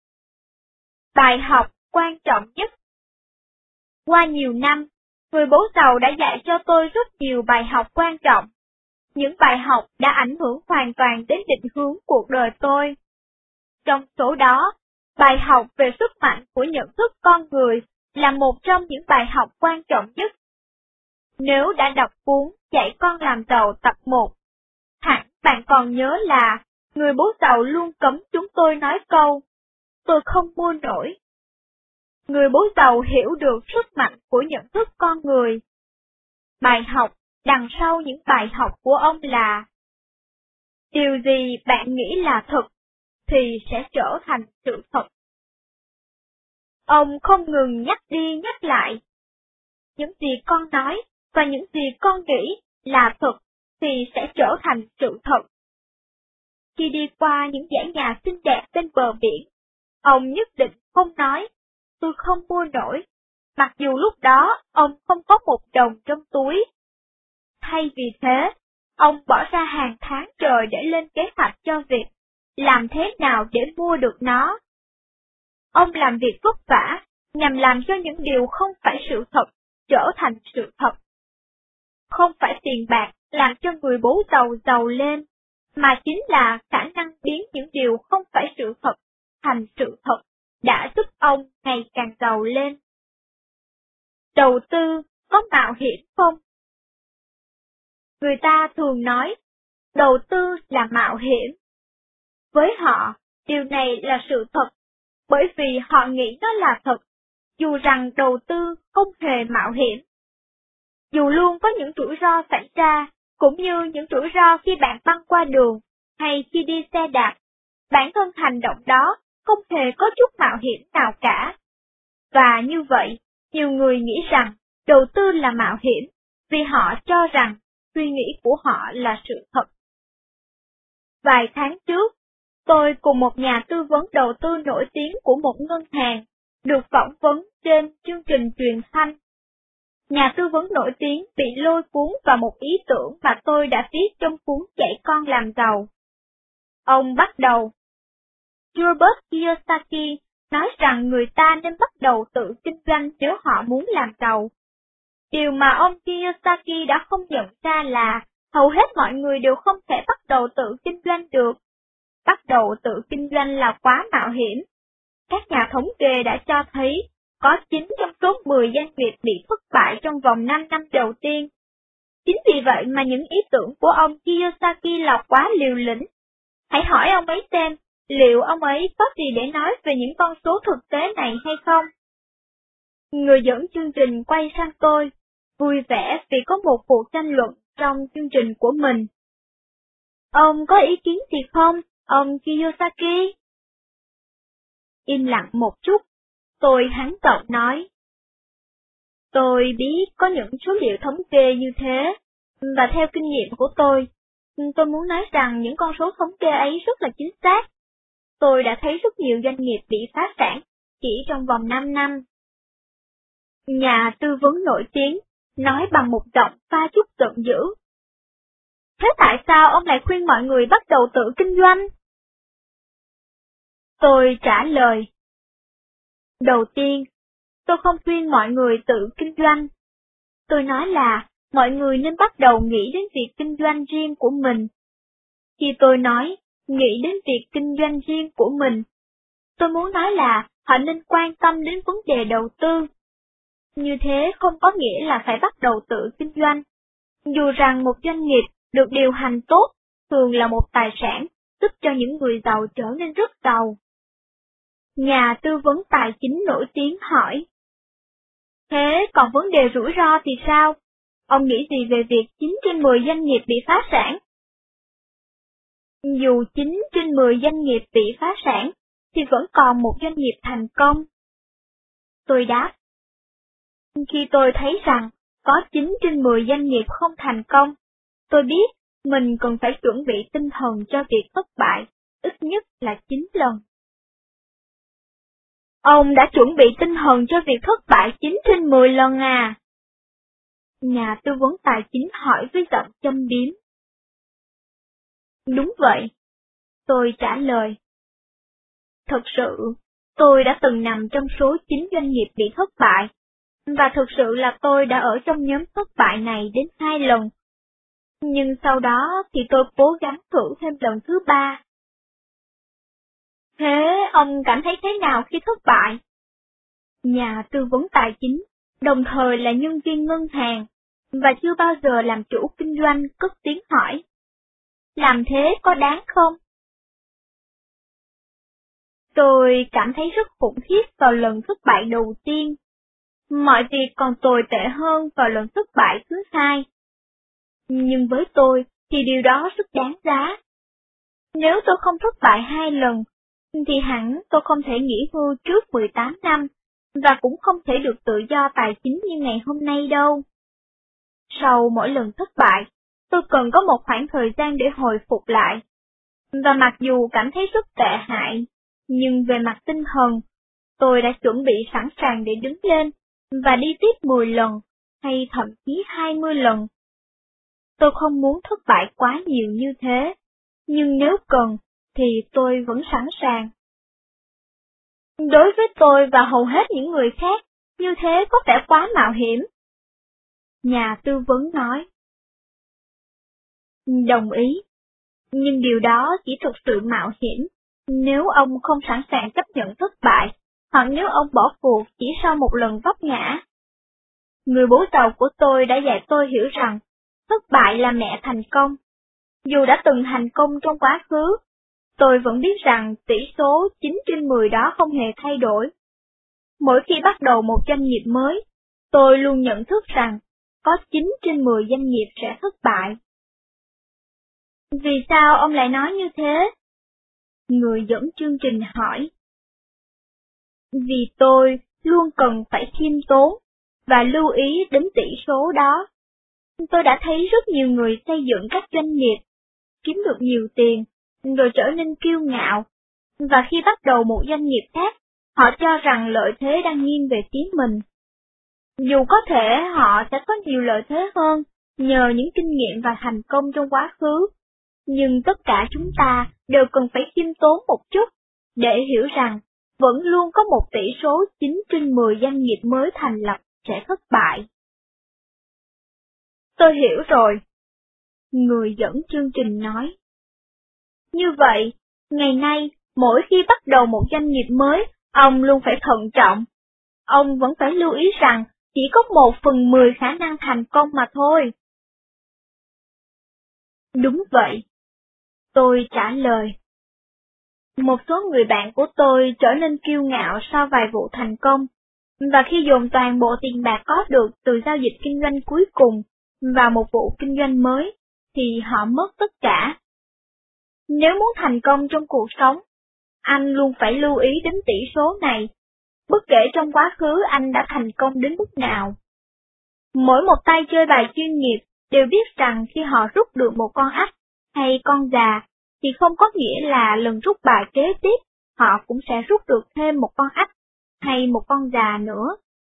Bài học quan trọng nhất. Qua nhiều năm, người bố giàu đã dạy cho tôi rất nhiều bài học quan trọng. Những bài học đã ảnh hưởng hoàn toàn đến định hướng cuộc đời tôi. Trong số đó, bài học về sức mạnh của nhận thức con người là một trong những bài học quan trọng nhất. Nếu đã đọc cuốn Dạy con làm giàu tập một, hẳn bạn còn nhớ là người bố giàu luôn cấm chúng tôi nói câu, tôi không mua nổi. Người bố giàu hiểu được sức mạnh của nhận thức con người. Bài học đằng sau những bài học của ông là, điều gì bạn nghĩ là thật, thì sẽ trở thành sự thật. Ông không ngừng nhắc đi nhắc lại. Những gì con nói và những gì con nghĩ là thật thì sẽ trở thành sự thật. Khi đi qua những dãy nhà xinh đẹp bên bờ biển, ông nhất định không nói, tôi không mua nổi, mặc dù lúc đó ông không có một đồng trong túi. Thay vì thế, ông bỏ ra hàng tháng trời để lên kế hoạch cho việc làm thế nào để mua được nó. Ông làm việc vất vả nhằm làm cho những điều không phải sự thật trở thành sự thật. Không phải tiền bạc làm cho người bố giàu giàu lên, mà chính là khả năng biến những điều không phải sự thật thành sự thật đã giúp ông ngày càng giàu lên. Đầu tư có mạo hiểm không? Người ta thường nói, đầu tư là mạo hiểm. Với họ, điều này là sự thật, bởi vì họ nghĩ nó là thật, dù rằng đầu tư không hề mạo hiểm. Dù luôn có những rủi ro xảy ra, cũng như những rủi ro khi bạn băng qua đường, hay khi đi xe đạp, bản thân hành động đó không hề có chút mạo hiểm nào cả. Và như vậy, nhiều người nghĩ rằng đầu tư là mạo hiểm, vì họ cho rằng suy nghĩ của họ là sự thật. Vài tháng trước, tôi cùng một nhà tư vấn đầu tư nổi tiếng của một ngân hàng được phỏng vấn trên chương trình truyền thanh. Nhà tư vấn nổi tiếng bị lôi cuốn vào một ý tưởng mà tôi đã viết trong cuốn Dạy con làm giàu. Ông bắt đầu. Robert Kiyosaki nói rằng người ta nên bắt đầu tự kinh doanh nếu họ muốn làm giàu. Điều mà ông Kiyosaki đã không nhận ra là hầu hết mọi người đều không thể bắt đầu tự kinh doanh được. bắt đầu tự kinh doanh là quá mạo hiểm. Các nhà thống kê đã cho thấy có chín trong số mười doanh nghiệp bị thất bại trong vòng năm năm đầu tiên. Chính vì vậy mà những ý tưởng của ông Kiyosaki là quá liều lĩnh. Hãy hỏi ông ấy xem, liệu ông ấy có gì để nói về những con số thực tế này hay không? Người dẫn chương trình quay sang tôi, vui vẻ vì có một cuộc tranh luận trong chương trình của mình. Ông có ý kiến gì không, ông Kiyosaki? Im lặng một chút, tôi hắn giọng nói. Tôi biết có những số liệu thống kê như thế, và theo kinh nghiệm của tôi, tôi muốn nói rằng những con số thống kê ấy rất là chính xác. Tôi đã thấy rất nhiều doanh nghiệp bị phá sản chỉ trong vòng năm năm. Nhà tư vấn nổi tiếng nói bằng một giọng pha chút giận dữ. Thế tại sao ông lại khuyên mọi người bắt đầu tự kinh doanh? Tôi trả lời. Đầu tiên, tôi không khuyên mọi người tự kinh doanh. Tôi nói là mọi người nên bắt đầu nghĩ đến việc kinh doanh riêng của mình. Khi tôi nói nghĩ đến việc kinh doanh riêng của mình, tôi muốn nói là họ nên quan tâm đến vấn đề đầu tư. Như thế không có nghĩa là phải bắt đầu tự kinh doanh. Dù rằng một doanh nghiệp được điều hành tốt thường là một tài sản giúp cho những người giàu trở nên rất giàu. Nhà tư vấn tài chính nổi tiếng hỏi. Thế còn vấn đề rủi ro thì sao? Ông nghĩ gì về việc chín trên mười doanh nghiệp bị phá sản? Dù chín trên mười doanh nghiệp bị phá sản, thì vẫn còn một doanh nghiệp thành công. Tôi đáp. Khi tôi thấy rằng có chín trên mười doanh nghiệp không thành công, tôi biết mình cần phải chuẩn bị tinh thần cho việc thất bại, ít nhất là chín lần. Ông đã chuẩn bị tinh thần cho việc thất bại chín trên mười lần à? Nhà tư vấn tài chính hỏi với giọng châm biếm. Đúng vậy. Tôi trả lời. Thật sự, tôi đã từng nằm trong số chín doanh nghiệp bị thất bại, và thực sự là tôi đã ở trong nhóm thất bại này đến hai lần. Nhưng sau đó thì tôi cố gắng thử thêm lần thứ ba. Thế ông cảm thấy thế nào khi thất bại? Nhà tư vấn tài chính, đồng thời là nhân viên ngân hàng, và chưa bao giờ làm chủ kinh doanh cất tiếng hỏi. Làm thế có đáng không? Tôi cảm thấy rất khủng khiếp vào lần thất bại đầu tiên. Mọi việc còn tồi tệ hơn vào lần thất bại thứ hai. Nhưng với tôi thì điều đó rất đáng giá. Nếu tôi không thất bại hai lần, thì hẳn tôi không thể nghỉ hưu trước mười tám năm, và cũng không thể được tự do tài chính như ngày hôm nay đâu. Sau mỗi lần thất bại, tôi cần có một khoảng thời gian để hồi phục lại. Và mặc dù cảm thấy rất tệ hại, nhưng về mặt tinh thần, tôi đã chuẩn bị sẵn sàng để đứng lên và đi tiếp mười lần, hay thậm chí hai mươi lần. Tôi không muốn thất bại quá nhiều như thế, nhưng nếu cần, thì tôi vẫn sẵn sàng. Đối với tôi và hầu hết những người khác, như thế có vẻ quá mạo hiểm. Nhà tư vấn nói. Đồng ý, nhưng điều đó chỉ thực sự mạo hiểm nếu ông không sẵn sàng chấp nhận thất bại, hoặc nếu ông bỏ cuộc chỉ sau một lần vấp ngã. Người bố giàu của tôi đã dạy tôi hiểu rằng, thất bại là mẹ thành công. Dù đã từng thành công trong quá khứ, tôi vẫn biết rằng tỷ số chín trên mười đó không hề thay đổi. Mỗi khi bắt đầu một doanh nghiệp mới, tôi luôn nhận thức rằng, có chín trên mười doanh nghiệp sẽ thất bại. Vì sao ông lại nói như thế? Người dẫn chương trình hỏi. Vì tôi luôn cần phải khiêm tốn, và lưu ý đến tỷ số đó. Tôi đã thấy rất nhiều người xây dựng các doanh nghiệp, kiếm được nhiều tiền, rồi trở nên kiêu ngạo, và khi bắt đầu một doanh nghiệp khác, họ cho rằng lợi thế đang nghiêng về phía mình. Dù có thể họ sẽ có nhiều lợi thế hơn nhờ những kinh nghiệm và thành công trong quá khứ, nhưng tất cả chúng ta đều cần phải khiêm tốn một chút, để hiểu rằng vẫn luôn có một tỷ số chín trên mười doanh nghiệp mới thành lập sẽ thất bại. Tôi hiểu rồi. Người dẫn chương trình nói. Như vậy, Ngày nay, mỗi khi bắt đầu một doanh nghiệp mới, ông luôn phải thận trọng. Ông vẫn phải lưu ý rằng chỉ có một phần mười khả năng thành công mà thôi. Đúng vậy. Tôi trả lời. Một số người bạn của tôi trở nên kiêu ngạo sau vài vụ thành công, và khi dồn toàn bộ tiền bạc có được từ giao dịch kinh doanh cuối cùng vào một vụ kinh doanh mới, thì họ mất tất cả. Nếu muốn thành công trong cuộc sống, anh luôn phải lưu ý đến tỷ số này, bất kể trong quá khứ anh đã thành công đến mức nào. Mỗi một tay chơi bài chuyên nghiệp đều biết rằng khi họ rút được một con ếch hay con già, thì không có nghĩa là lần rút bài kế tiếp, họ cũng sẽ rút được thêm một con ếch hay một con già nữa.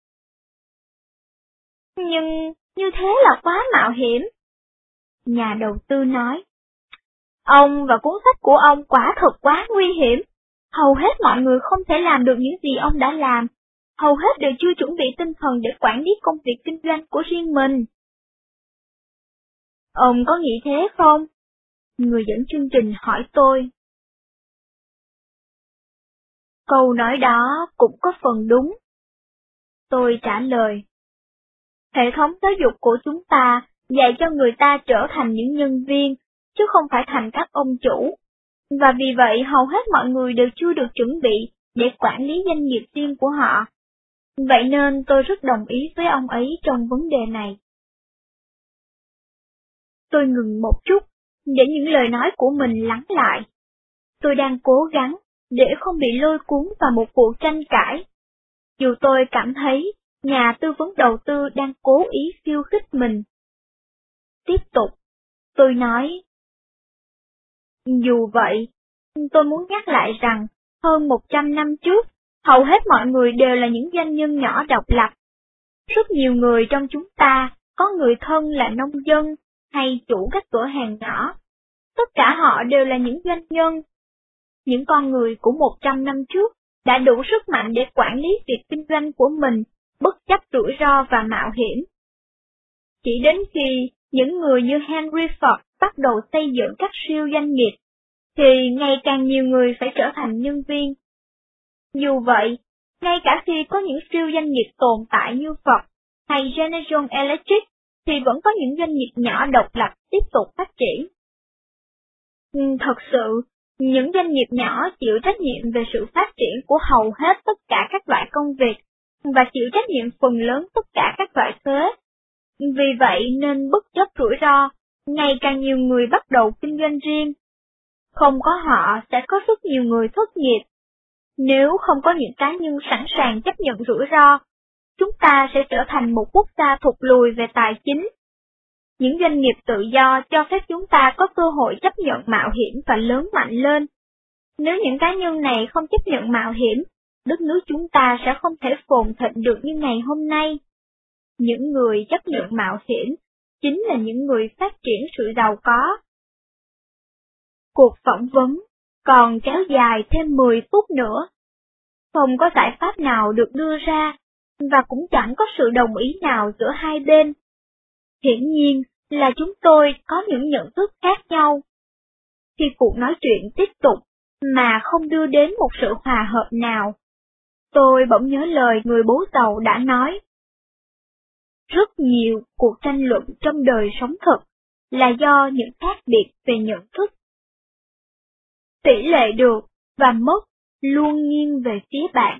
Nhưng như thế là quá mạo hiểm. Nhà đầu tư nói. Ông và cuốn sách của ông quả thật quá nguy hiểm. Hầu hết mọi người không thể làm được những gì ông đã làm. Hầu hết đều chưa chuẩn bị tinh thần để quản lý công việc kinh doanh của riêng mình. Ông có nghĩ thế không? Người dẫn chương trình hỏi tôi. Câu nói đó cũng có phần đúng. Tôi trả lời. Hệ thống giáo dục của chúng ta dạy cho người ta trở thành những nhân viên, chứ không phải thành các ông chủ. Và vì vậy hầu hết mọi người đều chưa được chuẩn bị để quản lý doanh nghiệp riêng của họ. Vậy nên tôi rất đồng ý với ông ấy trong vấn đề này. Tôi ngừng một chút, để những lời nói của mình lắng lại. Tôi đang cố gắng để không bị lôi cuốn vào một vụ tranh cãi. Dù tôi cảm thấy nhà tư vấn đầu tư đang cố ý khiêu khích mình. Tiếp tục, tôi nói. Dù vậy, tôi muốn nhắc lại rằng, hơn một trăm năm trước, hầu hết mọi người đều là những doanh nhân nhỏ độc lập. Rất nhiều người trong chúng ta có người thân là nông dân hay chủ các cửa hàng nhỏ. Tất cả họ đều là những doanh nhân. Những con người của một trăm năm trước đã đủ sức mạnh để quản lý việc kinh doanh của mình, bất chấp rủi ro và mạo hiểm. Chỉ đến khi những người như Henry Ford bắt đầu xây dựng các siêu doanh nghiệp, thì ngày càng nhiều người phải trở thành nhân viên. Dù vậy, ngay cả khi có những siêu doanh nghiệp tồn tại như Ford hay General Electric, thì vẫn có những doanh nghiệp nhỏ độc lập tiếp tục phát triển. Thật sự, những doanh nghiệp nhỏ chịu trách nhiệm về sự phát triển của hầu hết tất cả các loại công việc, và chịu trách nhiệm phần lớn tất cả các loại thuế. Vì vậy nên bất chấp rủi ro, ngày càng nhiều người bắt đầu kinh doanh riêng. Không có họ sẽ có rất nhiều người thất nghiệp. Nếu không có những cá nhân sẵn sàng chấp nhận rủi ro, chúng ta sẽ trở thành một quốc gia thụt lùi về tài chính. Những doanh nghiệp tự do cho phép chúng ta có cơ hội chấp nhận mạo hiểm và lớn mạnh lên. Nếu những cá nhân này không chấp nhận mạo hiểm, đất nước chúng ta sẽ không thể phồn thịnh được như ngày hôm nay. Những người chấp nhận mạo hiểm chính là những người phát triển sự giàu có. Cuộc phỏng vấn còn kéo dài thêm mười phút nữa. Không có giải pháp nào được đưa ra, và cũng chẳng có sự đồng ý nào giữa hai bên. Hiển nhiên là chúng tôi có những nhận thức khác nhau. Khi cuộc nói chuyện tiếp tục mà không đưa đến một sự hòa hợp nào, tôi bỗng nhớ lời người bố giàu đã nói. Rất nhiều cuộc tranh luận trong đời sống thực là do những khác biệt về nhận thức. Tỷ lệ được và mất luôn nghiêng về phía bạn.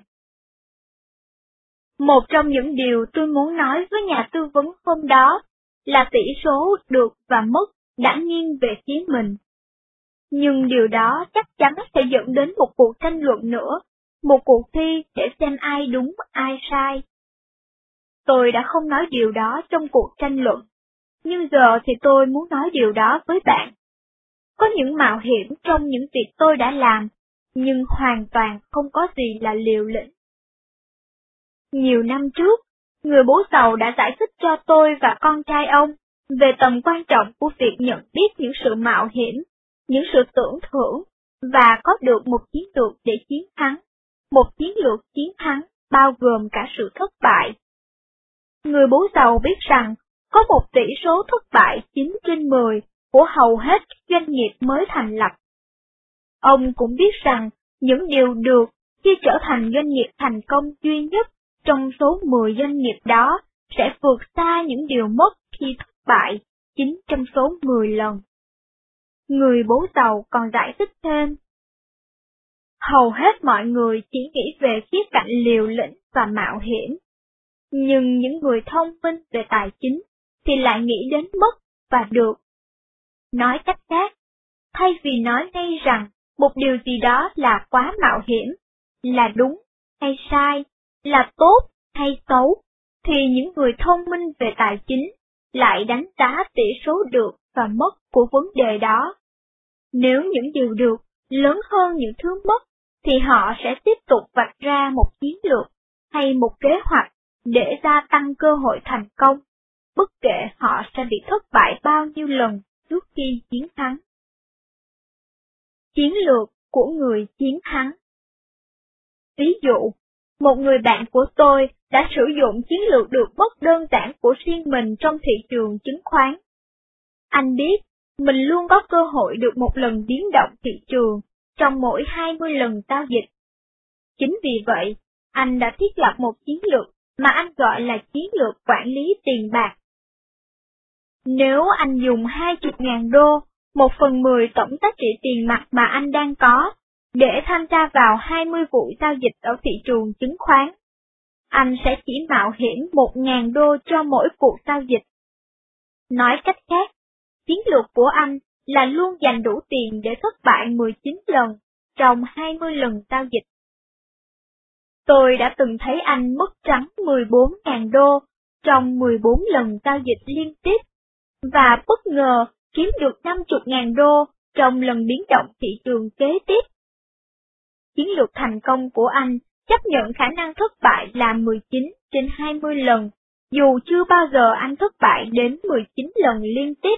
Một trong những điều tôi muốn nói với nhà tư vấn hôm đó là tỷ số được và mất đã nghiêng về phía mình. Nhưng điều đó chắc chắn sẽ dẫn đến một cuộc tranh luận nữa, một cuộc thi để xem ai đúng ai sai. Tôi đã không nói điều đó trong cuộc tranh luận, nhưng giờ thì tôi muốn nói điều đó với bạn. Có những mạo hiểm trong những việc tôi đã làm, nhưng hoàn toàn không có gì là liều lĩnh. Nhiều năm trước, người bố giàu đã giải thích cho tôi và con trai ông về tầm quan trọng của việc nhận biết những sự mạo hiểm, những sự tưởng thưởng, và có được một chiến lược để chiến thắng. Một chiến lược chiến thắng bao gồm cả sự thất bại. Người bố giàu biết rằng có một tỷ số thất bại chín trên mười của hầu hết doanh nghiệp mới thành lập. Ông cũng biết rằng những điều được khi trở thành doanh nghiệp thành công duy nhất trong số mười doanh nghiệp đó sẽ vượt xa những điều mất khi thất bại chín trong số mười lần. Người bố giàu còn giải thích thêm. Hầu hết mọi người chỉ nghĩ về khía cạnh liều lĩnh và mạo hiểm. Nhưng những người thông minh về tài chính thì lại nghĩ đến mất và được. Nói cách khác, thay vì nói ngay rằng một điều gì đó là quá mạo hiểm, là đúng hay sai, là tốt hay xấu, thì những người thông minh về tài chính lại đánh giá tỷ số được và mất của vấn đề đó. Nếu những điều được lớn hơn những thứ mất, thì họ sẽ tiếp tục vạch ra một chiến lược hay một kế hoạch để gia tăng cơ hội thành công, bất kể họ sẽ bị thất bại bao nhiêu lần trước khi chiến thắng. Chiến lược của người chiến thắng. Ví dụ, một người bạn của tôi đã sử dụng chiến lược được mất đơn giản của riêng mình trong thị trường chứng khoán. Anh biết, mình luôn có cơ hội được một lần biến động thị trường trong mỗi hai mươi lần giao dịch. Chính vì vậy, anh đã thiết lập một chiến lược mà anh gọi là chiến lược quản lý tiền bạc. Nếu anh dùng hai mươi nghìn đô, một phần mười tổng giá trị tiền mặt mà anh đang có, để tham gia vào hai mươi vụ giao dịch ở thị trường chứng khoán, anh sẽ chỉ mạo hiểm một nghìn đô cho mỗi cuộc giao dịch. Nói cách khác, chiến lược của anh là luôn dành đủ tiền để thất bại mười chín lần trong hai mươi lần giao dịch. Tôi đã từng thấy anh mất trắng mười bốn nghìn đô trong mười bốn lần giao dịch liên tiếp, và bất ngờ kiếm được năm mươi nghìn đô trong lần biến động thị trường kế tiếp. Chiến lược thành công của anh chấp nhận khả năng thất bại là mười chín trên hai mươi lần, dù chưa bao giờ anh thất bại đến mười chín lần liên tiếp.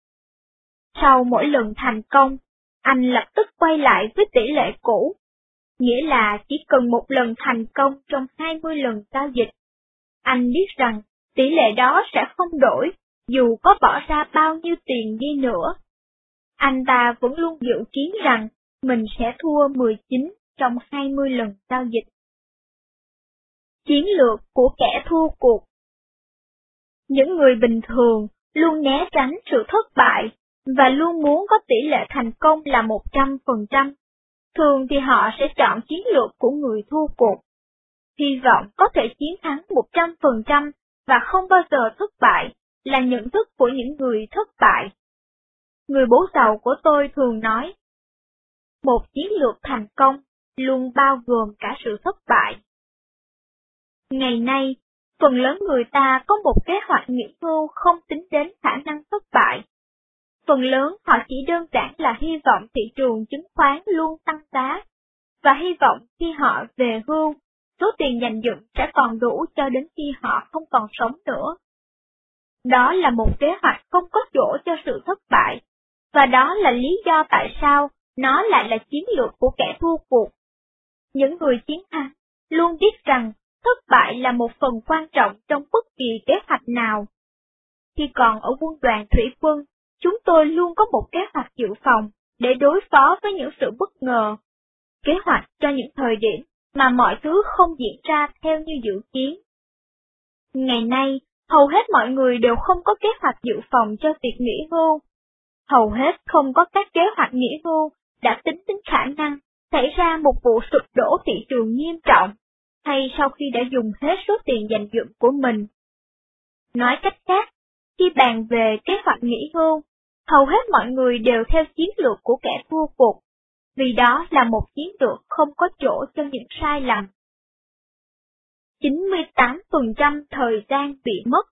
Sau mỗi lần thành công, anh lập tức quay lại với tỷ lệ cũ, nghĩa là chỉ cần một lần thành công trong hai mươi lần giao dịch. Anh biết rằng tỷ lệ đó sẽ không đổi, dù có bỏ ra bao nhiêu tiền đi nữa. Anh ta vẫn luôn dự kiến rằng mình sẽ thua mười chín trong hai mươi lần giao dịch. Chiến lược của kẻ thua cuộc. Những người bình thường luôn né tránh sự thất bại và luôn muốn có tỷ lệ thành công là một trăm phần trăm. Thường thì họ sẽ chọn chiến lược của người thua cuộc. Hy vọng có thể chiến thắng một trăm phần trăm và không bao giờ thất bại là nhận thức của những người thất bại. Người bố giàu của tôi thường nói, một chiến lược thành công luôn bao gồm cả sự thất bại. Ngày nay, phần lớn người ta có một kế hoạch nghỉ hưu không tính đến khả năng thất bại. Phần lớn họ chỉ đơn giản là hy vọng thị trường chứng khoán luôn tăng giá, và hy vọng khi họ về hưu, số tiền dành dụm sẽ còn đủ cho đến khi họ không còn sống nữa. Đó là một kế hoạch không có chỗ cho sự thất bại, và đó là lý do tại sao nó lại là chiến lược của kẻ thua cuộc. Những người chiến thắng luôn biết rằng thất bại là một phần quan trọng trong bất kỳ kế hoạch nào. Khi còn ở quân đoàn thủy quân, chúng tôi luôn có một kế hoạch dự phòng để đối phó với những sự bất ngờ. Kế hoạch cho những thời điểm mà mọi thứ không diễn ra theo như dự kiến. Ngày nay, hầu hết mọi người đều không có kế hoạch dự phòng cho việc nghỉ hưu. Hầu hết không có các kế hoạch nghỉ hưu đã tính đến khả năng xảy ra một vụ sụp đổ thị trường nghiêm trọng, hay sau khi đã dùng hết số tiền dành dụm của mình. Nói cách khác, khi bàn về kế hoạch nghỉ hưu, hầu hết mọi người đều theo chiến lược của kẻ thua cuộc, vì đó là một chiến lược không có chỗ cho những sai lầm. chín mươi tám phần trăm thời gian bị mất.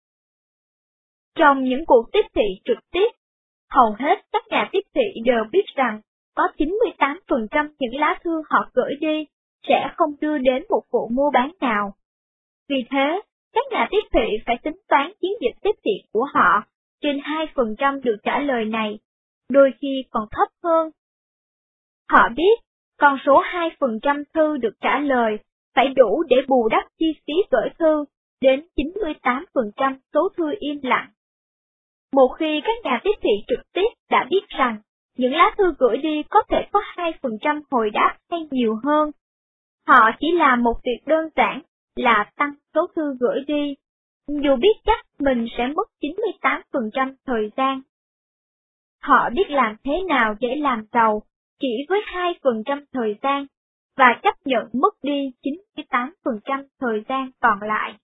Trong những cuộc tiếp thị trực tiếp, hầu hết các nhà tiếp thị đều biết rằng có chín mươi tám phần trăm những lá thư họ gửi đi sẽ không đưa đến một vụ mua bán nào. Vì thế, các nhà tiếp thị phải tính toán chiến dịch tiếp thị của họ trên hai phần trăm được trả lời này, đôi khi còn thấp hơn. Họ biết, con số hai phần trăm thư được trả lời phải đủ để bù đắp chi phí gửi thư đến chín mươi tám phần trăm số thư im lặng. Một khi các nhà tiếp thị trực tiếp đã biết rằng những lá thư gửi đi có thể có hai phần trăm hồi đáp hay nhiều hơn. Họ chỉ làm một việc đơn giản là tăng số thư gửi đi, dù biết chắc mình sẽ mất chín mươi tám phần trăm thời gian. Họ biết làm thế nào để làm giàu chỉ với hai phần trăm thời gian, và chấp nhận mất đi chín mươi tám phần trăm thời gian còn lại.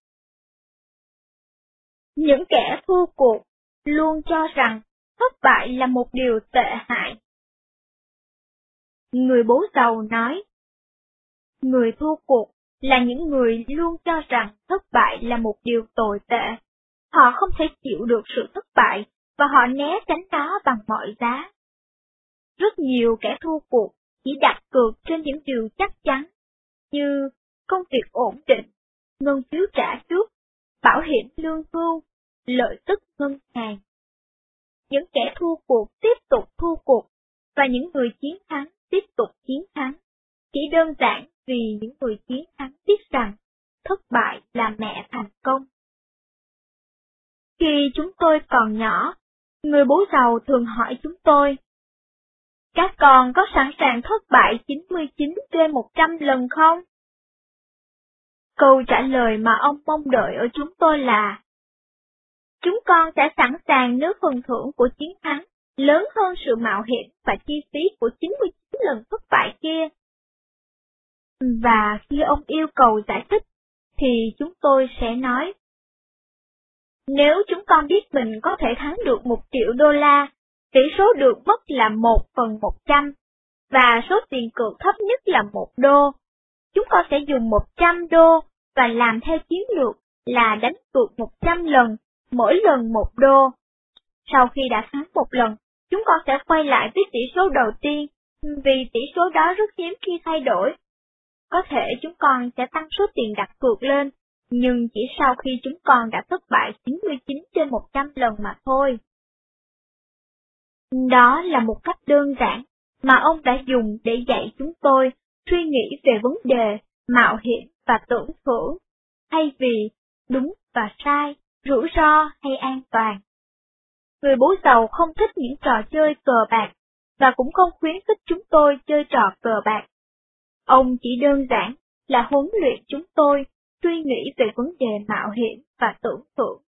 Những kẻ thua cuộc luôn cho rằng thất bại là một điều tệ hại. Người bố giàu nói, người thua cuộc là những người luôn cho rằng thất bại là một điều tồi tệ. Họ không thể chịu được sự thất bại, và họ né tránh nó bằng mọi giá. Rất nhiều kẻ thua cuộc chỉ đặt cược trên những điều chắc chắn, như công việc ổn định, ngân phiếu trả trước, bảo hiểm lương hưu, lợi tức ngân hàng. Những kẻ thua cuộc tiếp tục thua cuộc, và những người chiến thắng tiếp tục chiến thắng, chỉ đơn giản vì những người chiến thắng biết rằng thất bại là mẹ thành công. Khi chúng tôi còn nhỏ, người bố giàu thường hỏi chúng tôi, các con có sẵn sàng thất bại chín mươi chín trên một trăm lần không? Câu trả lời mà ông mong đợi ở chúng tôi là, chúng con sẽ sẵn sàng nếu phần thưởng của chiến thắng lớn hơn sự mạo hiểm và chi phí của chín mươi chín lần thất bại kia. Và khi ông yêu cầu giải thích, thì chúng tôi sẽ nói, nếu chúng con biết mình có thể thắng được một triệu đô la, tỷ số được mất là một phần một trăm, và số tiền cược thấp nhất là một đô, chúng con sẽ dùng một trăm đô và làm theo chiến lược là đánh cược một trăm lần, mỗi lần một đô. Sau khi đã thắng một lần, chúng con sẽ quay lại với tỷ số đầu tiên, vì tỷ số đó rất hiếm khi thay đổi. Có thể chúng con sẽ tăng số tiền đặt cược lên, nhưng chỉ sau khi chúng con đã thất bại chín mươi chín trên một trăm lần mà thôi. Đó là một cách đơn giản mà ông đã dùng để dạy chúng tôi suy nghĩ về vấn đề mạo hiểm và tưởng thưởng, thay vì đúng và sai, rủi ro hay an toàn. Người bố giàu không thích những trò chơi cờ bạc, và cũng không khuyến khích chúng tôi chơi trò cờ bạc. Ông chỉ đơn giản là huấn luyện chúng tôi suy nghĩ về vấn đề mạo hiểm và tưởng thưởng.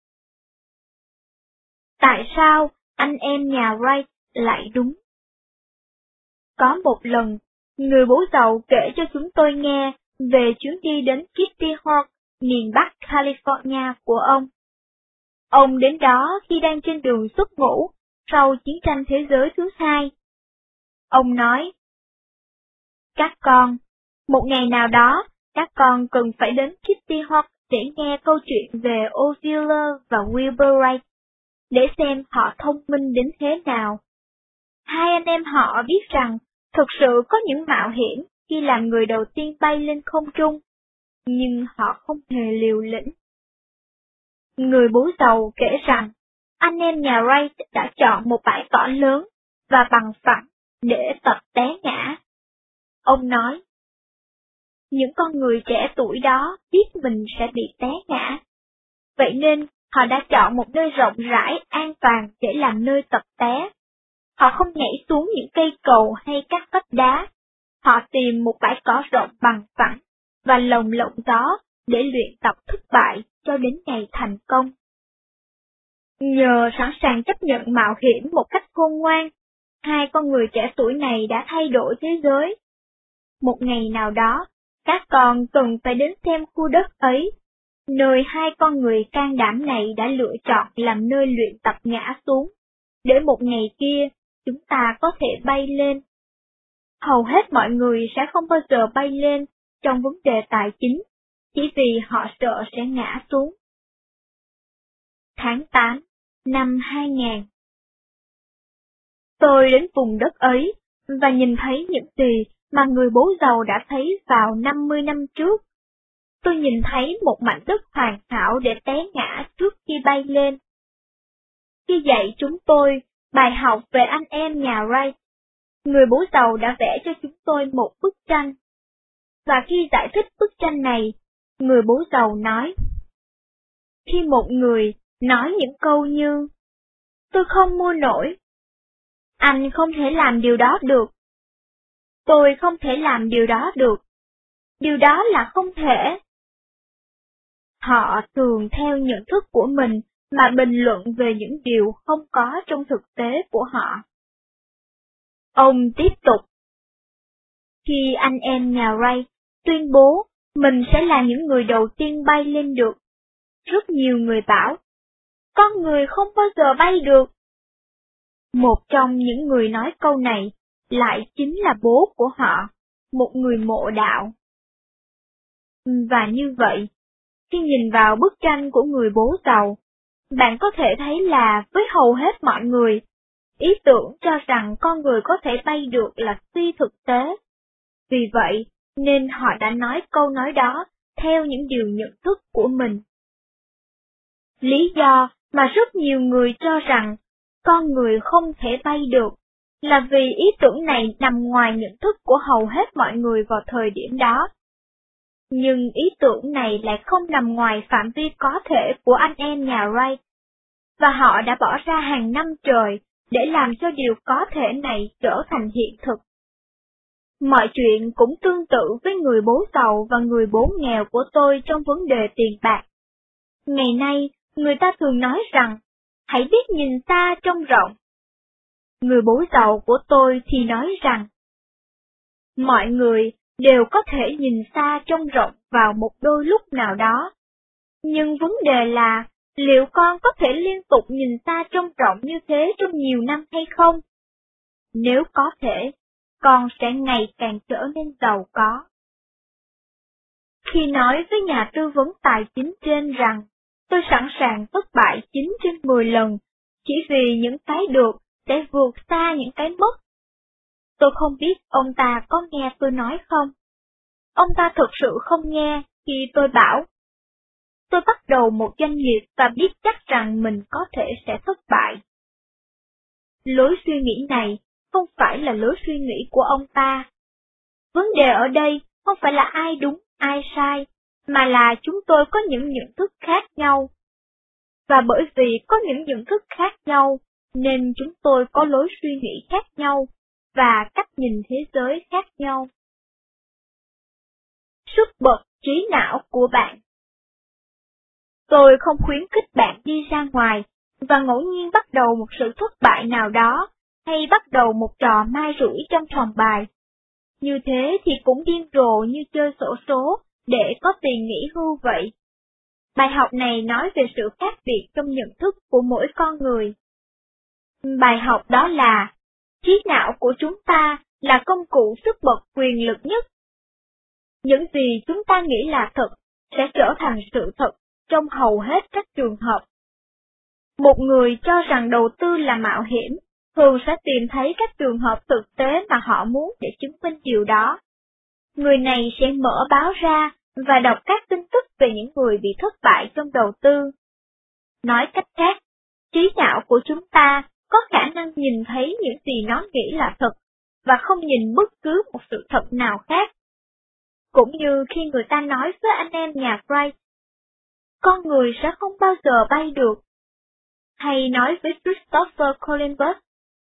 Tại sao anh em nhà Wright lại đúng? Có một lần, người bố giàu kể cho chúng tôi nghe về chuyến đi đến Kitty Hawk, miền Bắc California của ông. Ông đến đó khi đang trên đường xuất ngũ sau chiến tranh thế giới thứ hai. Ông nói, các con, một ngày nào đó, các con cần phải đến Kitty Hawk để nghe câu chuyện về Oziler và Wilbur Wright, để xem họ thông minh đến thế nào. Hai anh em họ biết rằng thực sự có những mạo hiểm khi làm người đầu tiên bay lên không trung, nhưng họ không hề liều lĩnh. Người bố giàu kể rằng, anh em nhà Wright đã chọn một bãi cỏ lớn và bằng phẳng để tập té ngã. Ông nói, những con người trẻ tuổi đó biết mình sẽ bị té ngã. Vậy nên, họ đã chọn một nơi rộng rãi, an toàn để làm nơi tập té. Họ không nhảy xuống những cây cầu hay các vách đá. Họ tìm một bãi cỏ rộng bằng phẳng và lồng lộng gió để luyện tập thất bại cho đến ngày thành công. Nhờ sẵn sàng chấp nhận mạo hiểm một cách khôn ngoan, hai con người trẻ tuổi này đã thay đổi thế giới. Một ngày nào đó, các con cần phải đến xem khu đất ấy, nơi hai con người can đảm này đã lựa chọn làm nơi luyện tập ngã xuống, để một ngày kia, chúng ta có thể bay lên. Hầu hết mọi người sẽ không bao giờ bay lên trong vấn đề tài chính, chỉ vì họ sợ sẽ ngã xuống. Tháng tám năm hai nghìn, tôi đến vùng đất ấy và nhìn thấy những gì mà người bố giàu đã thấy vào năm mươi năm trước. Tôi nhìn thấy một mảnh đất hoàn hảo để té ngã trước khi bay lên. Khi dạy chúng tôi bài học về anh em nhà Wright, người bố giàu đã vẽ cho chúng tôi một bức tranh. Và khi giải thích bức tranh này, người bố giàu nói, khi một người nói những câu như, tôi không mua nổi, Anh không thể làm điều đó được. Tôi không thể làm điều đó được. Điều đó là không thể. Họ thường theo nhận thức của mình mà bình luận về những điều không có trong thực tế của họ. Ông tiếp tục. Khi anh em nhà Ray tuyên bố mình sẽ là những người đầu tiên bay lên được, rất nhiều người bảo, con người không bao giờ bay được. Một trong những người nói câu này lại chính là bố của họ, một người mộ đạo. Và như vậy, khi nhìn vào bức tranh của người bố giàu, bạn có thể thấy là với hầu hết mọi người, ý tưởng cho rằng con người có thể bay được là phi thực tế. Vì vậy, nên họ đã nói câu nói đó theo những điều nhận thức của mình. Lý do mà rất nhiều người cho rằng con người không thể bay được là vì ý tưởng này nằm ngoài nhận thức của hầu hết mọi người vào thời điểm đó. Nhưng ý tưởng này lại không nằm ngoài phạm vi có thể của anh em nhà Wright, và họ đã bỏ ra hàng năm trời để làm cho điều có thể này trở thành hiện thực. Mọi chuyện cũng tương tự với người bố giàu và người bố nghèo của tôi trong vấn đề tiền bạc. Ngày nay, người ta thường nói rằng, hãy biết nhìn xa trông rộng. Người bố giàu của tôi thì nói rằng, mọi người đều có thể nhìn xa trông rộng vào một đôi lúc nào đó. Nhưng vấn đề là, liệu con có thể liên tục nhìn xa trông rộng như thế trong nhiều năm hay không? Nếu có thể, con sẽ ngày càng trở nên giàu có. Khi nói với nhà tư vấn tài chính trên rằng, tôi sẵn sàng thất bại chín trên mười lần, chỉ vì những cái được sẽ vượt xa những cái mất. Tôi không biết ông ta có nghe tôi nói không? Ông ta thực sự không nghe khi tôi bảo, tôi bắt đầu một doanh nghiệp và biết chắc rằng mình có thể sẽ thất bại. Lối suy nghĩ này không phải là lối suy nghĩ của ông ta. Vấn đề ở đây không phải là ai đúng, ai sai, mà là chúng tôi có những nhận thức khác nhau. Và bởi vì có những nhận thức khác nhau, nên chúng tôi có lối suy nghĩ khác nhau, và cách nhìn thế giới khác nhau. Sức bật trí não của bạn. Tôi không khuyến khích bạn đi ra ngoài, và ngẫu nhiên bắt đầu một sự thất bại nào đó, hay bắt đầu một trò mai rủi trong sòng bài. Như thế thì cũng điên rồ như chơi xổ số, để có tiền nghỉ hưu vậy. Bài học này nói về sự khác biệt trong nhận thức của mỗi con người. Bài học đó là, trí não của chúng ta là công cụ sức bật quyền lực nhất. Những gì chúng ta nghĩ là thật sẽ trở thành sự thật trong hầu hết các trường hợp. Một người cho rằng đầu tư là mạo hiểm, thường sẽ tìm thấy các trường hợp thực tế mà họ muốn để chứng minh điều đó. Người này sẽ mở báo ra và đọc các tin tức về những người bị thất bại trong đầu tư. Nói cách khác, trí não của chúng ta có khả năng nhìn thấy những gì nó nghĩ là thật, và không nhìn bất cứ một sự thật nào khác. Cũng như khi người ta nói với anh em nhà Wright, con người sẽ không bao giờ bay được. Hay nói với Christopher Columbus,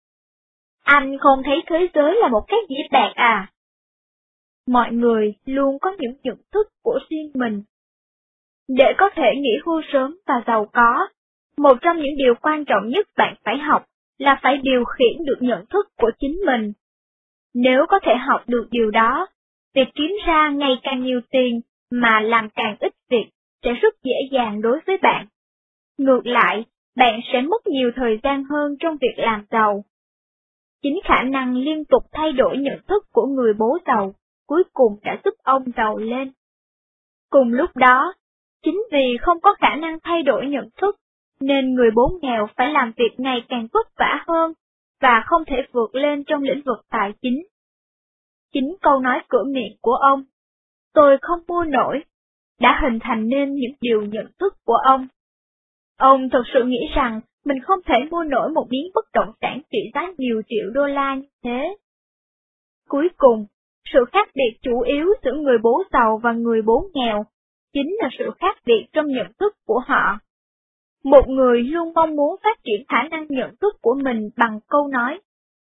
anh không thấy thế giới là một cái dĩa bạc à? Mọi người luôn có những nhận thức của riêng mình. Để có thể nghỉ hưu sớm và giàu có, một trong những điều quan trọng nhất bạn phải học là phải điều khiển được nhận thức của chính mình. Nếu có thể học được điều đó, việc kiếm ra ngày càng nhiều tiền mà làm càng ít việc sẽ rất dễ dàng đối với bạn. Ngược lại, bạn sẽ mất nhiều thời gian hơn trong việc làm giàu. Chính khả năng liên tục thay đổi nhận thức của người bố giàu cuối cùng đã giúp ông giàu lên. Cùng lúc đó, chính vì không có khả năng thay đổi nhận thức, nên người bố nghèo phải làm việc ngày càng vất vả hơn, và không thể vượt lên trong lĩnh vực tài chính. Chính câu nói cửa miệng của ông, tôi không mua nổi, đã hình thành nên những điều nhận thức của ông. Ông thực sự nghĩ rằng mình không thể mua nổi một miếng bất động sản trị giá nhiều triệu đô la như thế. Cuối cùng, sự khác biệt chủ yếu giữa người bố giàu và người bố nghèo chính là sự khác biệt trong nhận thức của họ. Một người luôn mong muốn phát triển khả năng nhận thức của mình bằng câu nói,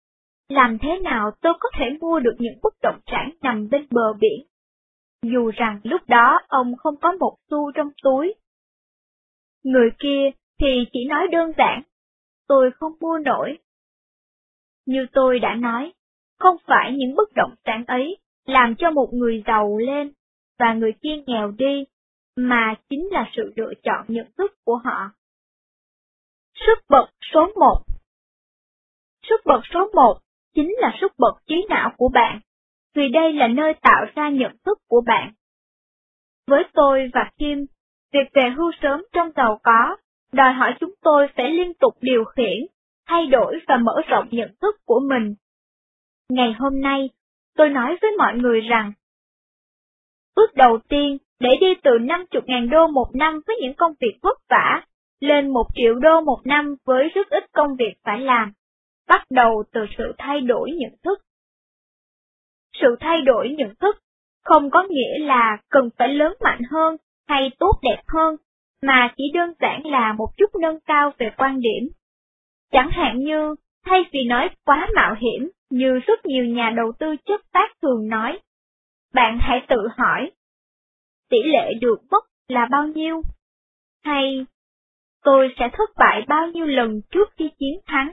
làm thế nào tôi có thể mua được những bất động sản nằm bên bờ biển, dù rằng lúc đó ông không có một xu trong túi. Người kia thì chỉ nói đơn giản, tôi không mua nổi. Như tôi đã nói, không phải những bất động sản ấy làm cho một người giàu lên và người kia nghèo đi, mà chính là sự lựa chọn nhận thức của họ. Sức bật số một. Sức bật số một chính là sức bật trí não của bạn, vì đây là nơi tạo ra nhận thức của bạn. Với tôi và Kim, việc về hưu sớm trong giàu có, đòi hỏi chúng tôi phải liên tục điều khiển, thay đổi và mở rộng nhận thức của mình. Ngày hôm nay, tôi nói với mọi người rằng, bước đầu tiên để đi từ năm mươi nghìn đô một năm với những công việc vất vả, lên một triệu đô một năm với rất ít công việc phải làm, bắt đầu từ sự thay đổi nhận thức. Sự thay đổi nhận thức không có nghĩa là cần phải lớn mạnh hơn hay tốt đẹp hơn, mà chỉ đơn giản là một chút nâng cao về quan điểm. Chẳng hạn như, thay vì nói quá mạo hiểm như rất nhiều nhà đầu tư chất phác thường nói, bạn hãy tự hỏi, tỷ lệ được mất là bao nhiêu? Hay, tôi sẽ thất bại bao nhiêu lần trước khi chiến thắng?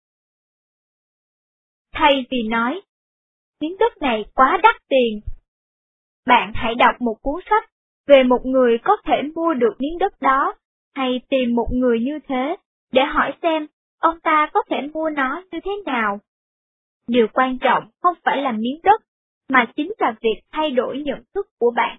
Thay vì nói, miếng đất này quá đắt tiền, bạn hãy đọc một cuốn sách về một người có thể mua được miếng đất đó, hay tìm một người như thế, để hỏi xem ông ta có thể mua nó như thế nào. Điều quan trọng không phải là miếng đất, mà chính là việc thay đổi nhận thức của bạn.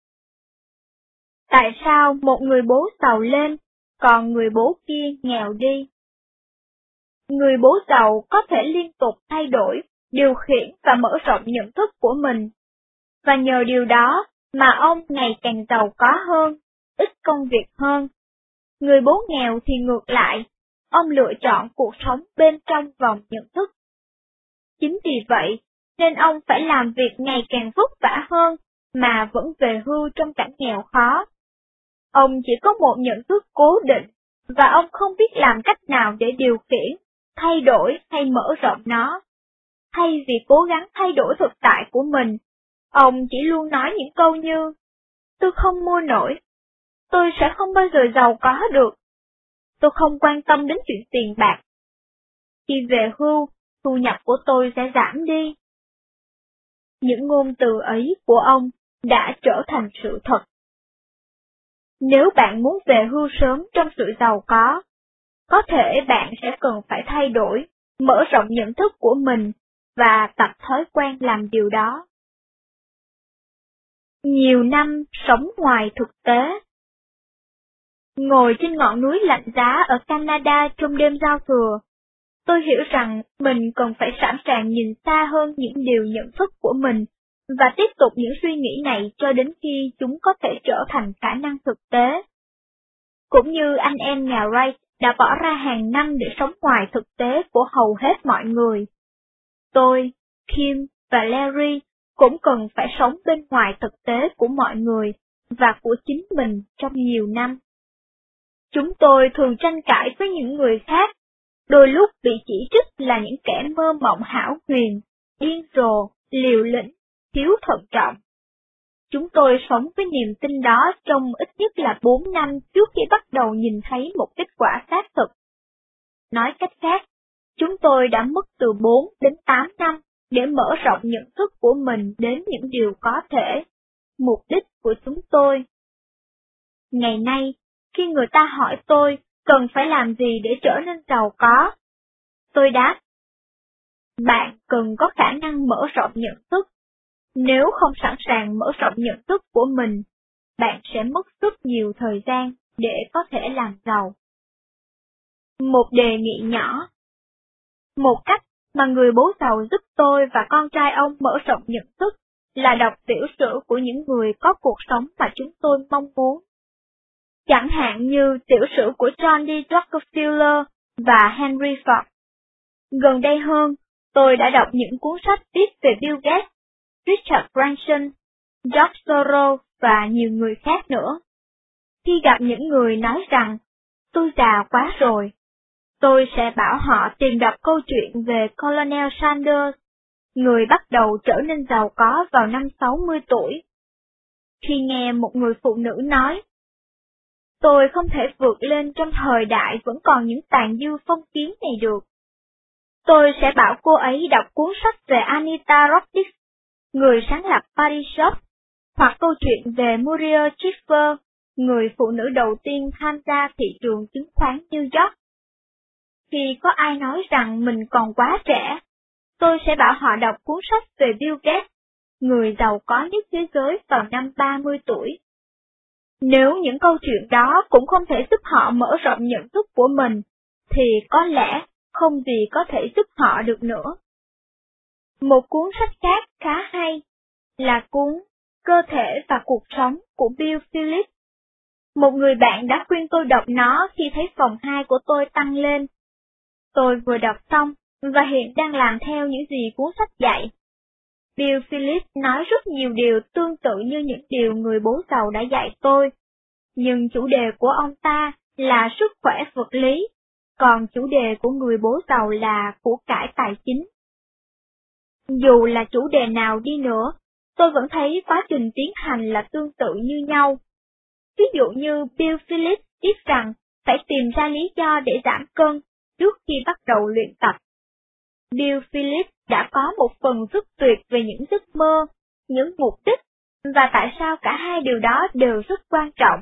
Tại sao một người bố giàu lên, còn người bố kia nghèo đi? Người bố giàu có thể liên tục thay đổi, điều khiển và mở rộng nhận thức của mình. Và nhờ điều đó mà ông ngày càng giàu có hơn, ít công việc hơn. Người bố nghèo thì ngược lại, ông lựa chọn cuộc sống bên trong vòng nhận thức. Chính vì vậy, nên ông phải làm việc ngày càng vất vả hơn, mà vẫn về hưu trong cảnh nghèo khó. Ông chỉ có một nhận thức cố định, và ông không biết làm cách nào để điều khiển, thay đổi hay mở rộng nó. Thay vì cố gắng thay đổi thực tại của mình, ông chỉ luôn nói những câu như, tôi không mua nổi, tôi sẽ không bao giờ giàu có được, tôi không quan tâm đến chuyện tiền bạc. Khi về hưu, thu nhập của tôi sẽ giảm đi. Những ngôn từ ấy của ông đã trở thành sự thật. Nếu bạn muốn về hưu sớm trong sự giàu có, có thể bạn sẽ cần phải thay đổi, mở rộng nhận thức của mình và tập thói quen làm điều đó. Nhiều năm sống ngoài thực tế. Ngồi trên ngọn núi lạnh giá ở Canada trong đêm giao thừa, tôi hiểu rằng mình cần phải sẵn sàng nhìn xa hơn những điều nhận thức của mình và tiếp tục những suy nghĩ này cho đến khi chúng có thể trở thành khả năng thực tế. Cũng như anh em nhà Wright đã bỏ ra hàng năm để sống ngoài thực tế của hầu hết mọi người, tôi, Kim và Larry cũng cần phải sống bên ngoài thực tế của mọi người và của chính mình trong nhiều năm. Chúng tôi thường tranh cãi với những người khác, đôi lúc bị chỉ trích là những kẻ mơ mộng hão huyền, điên rồ, liều lĩnh, thiếu thận trọng. Chúng tôi sống với niềm tin đó trong ít nhất là bốn năm trước khi bắt đầu nhìn thấy một kết quả xác thực. Nói cách khác, chúng tôi đã mất từ bốn đến tám năm để mở rộng nhận thức của mình đến những điều có thể, mục đích của chúng tôi. Ngày nay, khi người ta hỏi tôi cần phải làm gì để trở nên giàu có, tôi đáp, bạn cần có khả năng mở rộng nhận thức. Nếu không sẵn sàng mở rộng nhận thức của mình, bạn sẽ mất rất nhiều thời gian để có thể làm giàu. Một đề nghị nhỏ. Một cách mà người bố giàu giúp tôi và con trai ông mở rộng nhận thức là đọc tiểu sử của những người có cuộc sống mà chúng tôi mong muốn. Chẳng hạn như tiểu sử của John D. Rockefeller và Henry Ford. Gần đây hơn, tôi đã đọc những cuốn sách viết về Bill Gates, Richard Branson, George Soros và nhiều người khác nữa. Khi gặp những người nói rằng, tôi già quá rồi, Tôi sẽ bảo họ tìm đọc câu chuyện về Colonel Sanders, người bắt đầu trở nên giàu có vào năm sáu mươi tuổi. Khi nghe một người phụ nữ nói, tôi không thể vượt lên trong thời đại vẫn còn những tàn dư phong kiến này được, tôi sẽ bảo cô ấy đọc cuốn sách về Anita Roddick, người sáng lập Paris Shop, hoặc câu chuyện về Muriel Schiffer, người phụ nữ đầu tiên tham gia thị trường chứng khoán New York. Khi có ai nói rằng mình còn quá trẻ, tôi sẽ bảo họ đọc cuốn sách về Bill Gates, người giàu có nhất thế giới vào năm ba mươi tuổi. Nếu những câu chuyện đó cũng không thể giúp họ mở rộng nhận thức của mình, thì có lẽ không gì có thể giúp họ được nữa. Một cuốn sách khác khá hay là cuốn Cơ thể và cuộc sống của Bill Phillips. Một người bạn đã khuyên tôi đọc nó khi thấy phòng hai của tôi tăng lên. Tôi vừa đọc xong và hiện đang làm theo những gì cuốn sách dạy. Bill Phillips nói rất nhiều điều tương tự như những điều người bố giàu đã dạy tôi, nhưng chủ đề của ông ta là sức khỏe vật lý, còn chủ đề của người bố giàu là của cải tài chính. Dù là chủ đề nào đi nữa, tôi vẫn thấy quá trình tiến hành là tương tự như nhau. Ví dụ như Bill Phillips biết rằng phải tìm ra lý do để giảm cân trước khi bắt đầu luyện tập. Bill Phillips đã có một phần rất tuyệt về những giấc mơ, những mục đích, và tại sao cả hai điều đó đều rất quan trọng.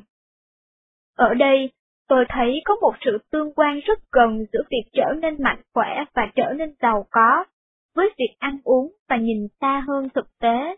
Ở đây, tôi thấy có một sự tương quan rất gần giữa việc trở nên mạnh khỏe và trở nên giàu có, với việc ăn uống và nhìn xa hơn thực tế.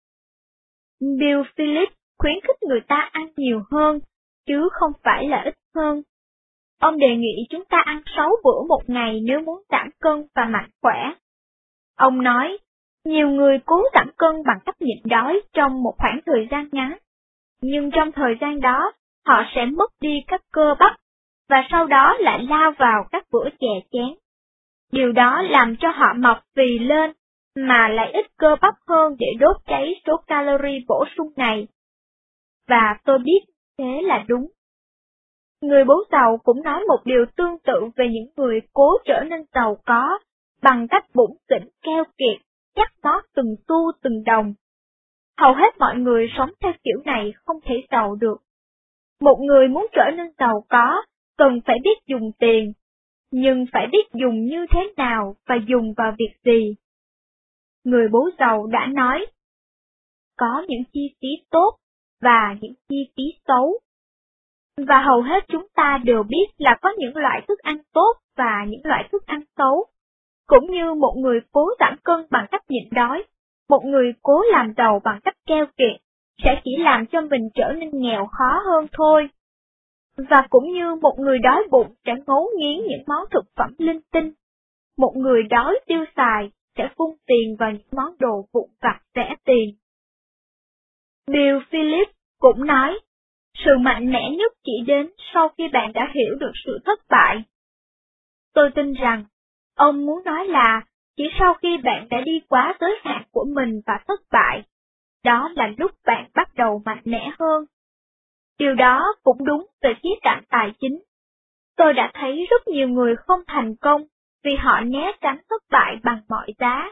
Bill Phillips khuyến khích người ta ăn nhiều hơn, chứ không phải là ít hơn. Ông đề nghị chúng ta ăn sáu bữa một ngày nếu muốn giảm cân và mạnh khỏe. Ông nói, nhiều người cố giảm cân bằng cách nhịn đói trong một khoảng thời gian ngắn, nhưng trong thời gian đó, họ sẽ mất đi các cơ bắp, và sau đó lại lao vào các bữa chè chén. Điều đó làm cho họ mọc phì lên, mà lại ít cơ bắp hơn để đốt cháy số calorie bổ sung này. Và tôi biết thế là đúng. Người bố giàu cũng nói một điều tương tự về những người cố trở nên giàu có, bằng cách bủn xỉn keo kiệt, chắc nót từng xu từng đồng. Hầu hết mọi người sống theo kiểu này không thể giàu được. Một người muốn trở nên giàu có, cần phải biết dùng tiền, nhưng phải biết dùng như thế nào và dùng vào việc gì. Người bố giàu đã nói, có những chi phí tốt và những chi phí xấu. Và hầu hết chúng ta đều biết là có những loại thức ăn tốt và những loại thức ăn xấu. Cũng như một người cố giảm cân bằng cách nhịn đói, một người cố làm giàu bằng cách keo kiệt, sẽ chỉ làm cho mình trở nên nghèo khó hơn thôi. Và cũng như một người đói bụng sẽ ngấu nghiến những món thực phẩm linh tinh, một người đói tiêu xài sẽ phung tiền vào những món đồ vụn vặt rẻ tiền. Bill Phillips cũng nói, sự mạnh mẽ nhất chỉ đến sau khi bạn đã hiểu được sự thất bại. Tôi tin rằng, ông muốn nói là, chỉ sau khi bạn đã đi quá giới hạn của mình và thất bại, đó là lúc bạn bắt đầu mạnh mẽ hơn. Điều đó cũng đúng về khía cạnh tài chính. Tôi đã thấy rất nhiều người không thành công vì họ né tránh thất bại bằng mọi giá.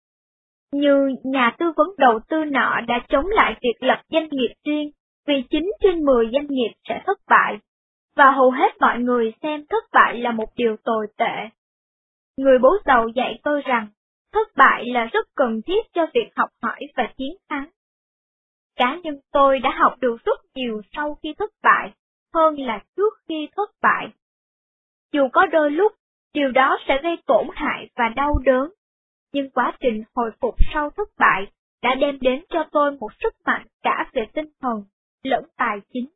Như nhà tư vấn đầu tư nọ đã chống lại việc lập doanh nghiệp riêng vì chín trên mười doanh nghiệp sẽ thất bại, và hầu hết mọi người xem thất bại là một điều tồi tệ. Người bố giàu dạy tôi rằng, thất bại là rất cần thiết cho việc học hỏi và chiến thắng. Cá nhân tôi đã học được rất nhiều sau khi thất bại, hơn là trước khi thất bại. Dù có đôi lúc, điều đó sẽ gây tổn hại và đau đớn, nhưng quá trình hồi phục sau thất bại đã đem đến cho tôi một sức mạnh cả về tinh thần lẫn tài chính.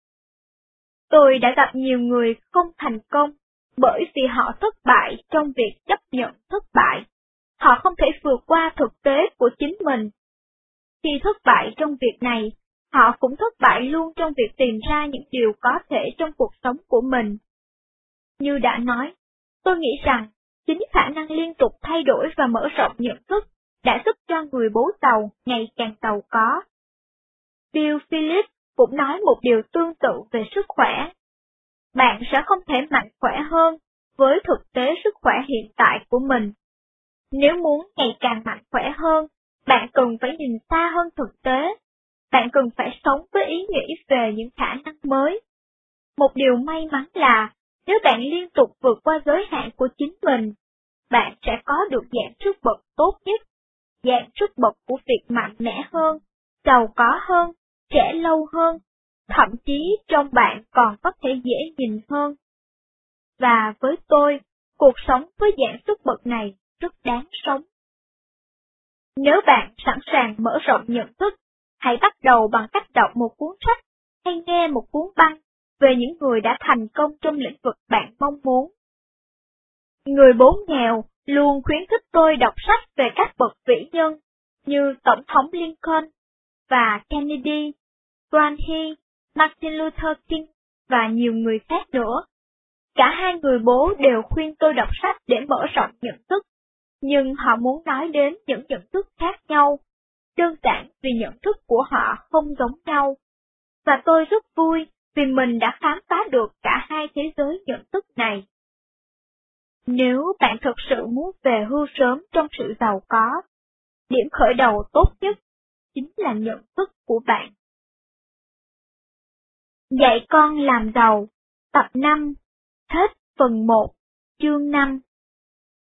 Tôi đã gặp nhiều người không thành công bởi vì họ thất bại trong việc chấp nhận thất bại. Họ không thể vượt qua thực tế của chính mình. Khi thất bại trong việc này, họ cũng thất bại luôn trong việc tìm ra những điều có thể trong cuộc sống của mình. Như đã nói, tôi nghĩ rằng chính khả năng liên tục thay đổi và mở rộng nhận thức đã giúp cho người bố giàu ngày càng giàu có. Bill Phillips cũng nói một điều tương tự về sức khỏe. Bạn sẽ không thể mạnh khỏe hơn với thực tế sức khỏe hiện tại của mình. Nếu muốn ngày càng mạnh khỏe hơn, bạn cần phải nhìn xa hơn thực tế. Bạn cần phải sống với ý nghĩ về những khả năng mới. Một điều may mắn là, nếu bạn liên tục vượt qua giới hạn của chính mình, bạn sẽ có được dạng sức bật tốt nhất, dạng sức bật của việc mạnh mẽ hơn, giàu có hơn, trẻ lâu hơn, thậm chí trong bạn còn có thể dễ nhìn hơn. Và với tôi, cuộc sống với dạng sức bật này rất đáng sống. Nếu bạn sẵn sàng mở rộng nhận thức, hãy bắt đầu bằng cách đọc một cuốn sách hay nghe một cuốn băng về những người đã thành công trong lĩnh vực bạn mong muốn. Người bố nghèo luôn khuyến khích tôi đọc sách về các bậc vĩ nhân như Tổng thống Lincoln và Kennedy, Gandhi, Martin Luther King và nhiều người khác nữa. Cả hai người bố đều khuyên tôi đọc sách để mở rộng nhận thức, nhưng họ muốn nói đến những nhận thức khác nhau, đơn giản vì nhận thức của họ không giống nhau. Và tôi rất vui vì mình đã khám phá được cả hai thế giới nhận thức này. Nếu bạn thực sự muốn về hưu sớm trong sự giàu có, điểm khởi đầu tốt nhất chính là nhận thức của bạn. Dạy con làm giàu, tập năm, hết phần một, chương năm.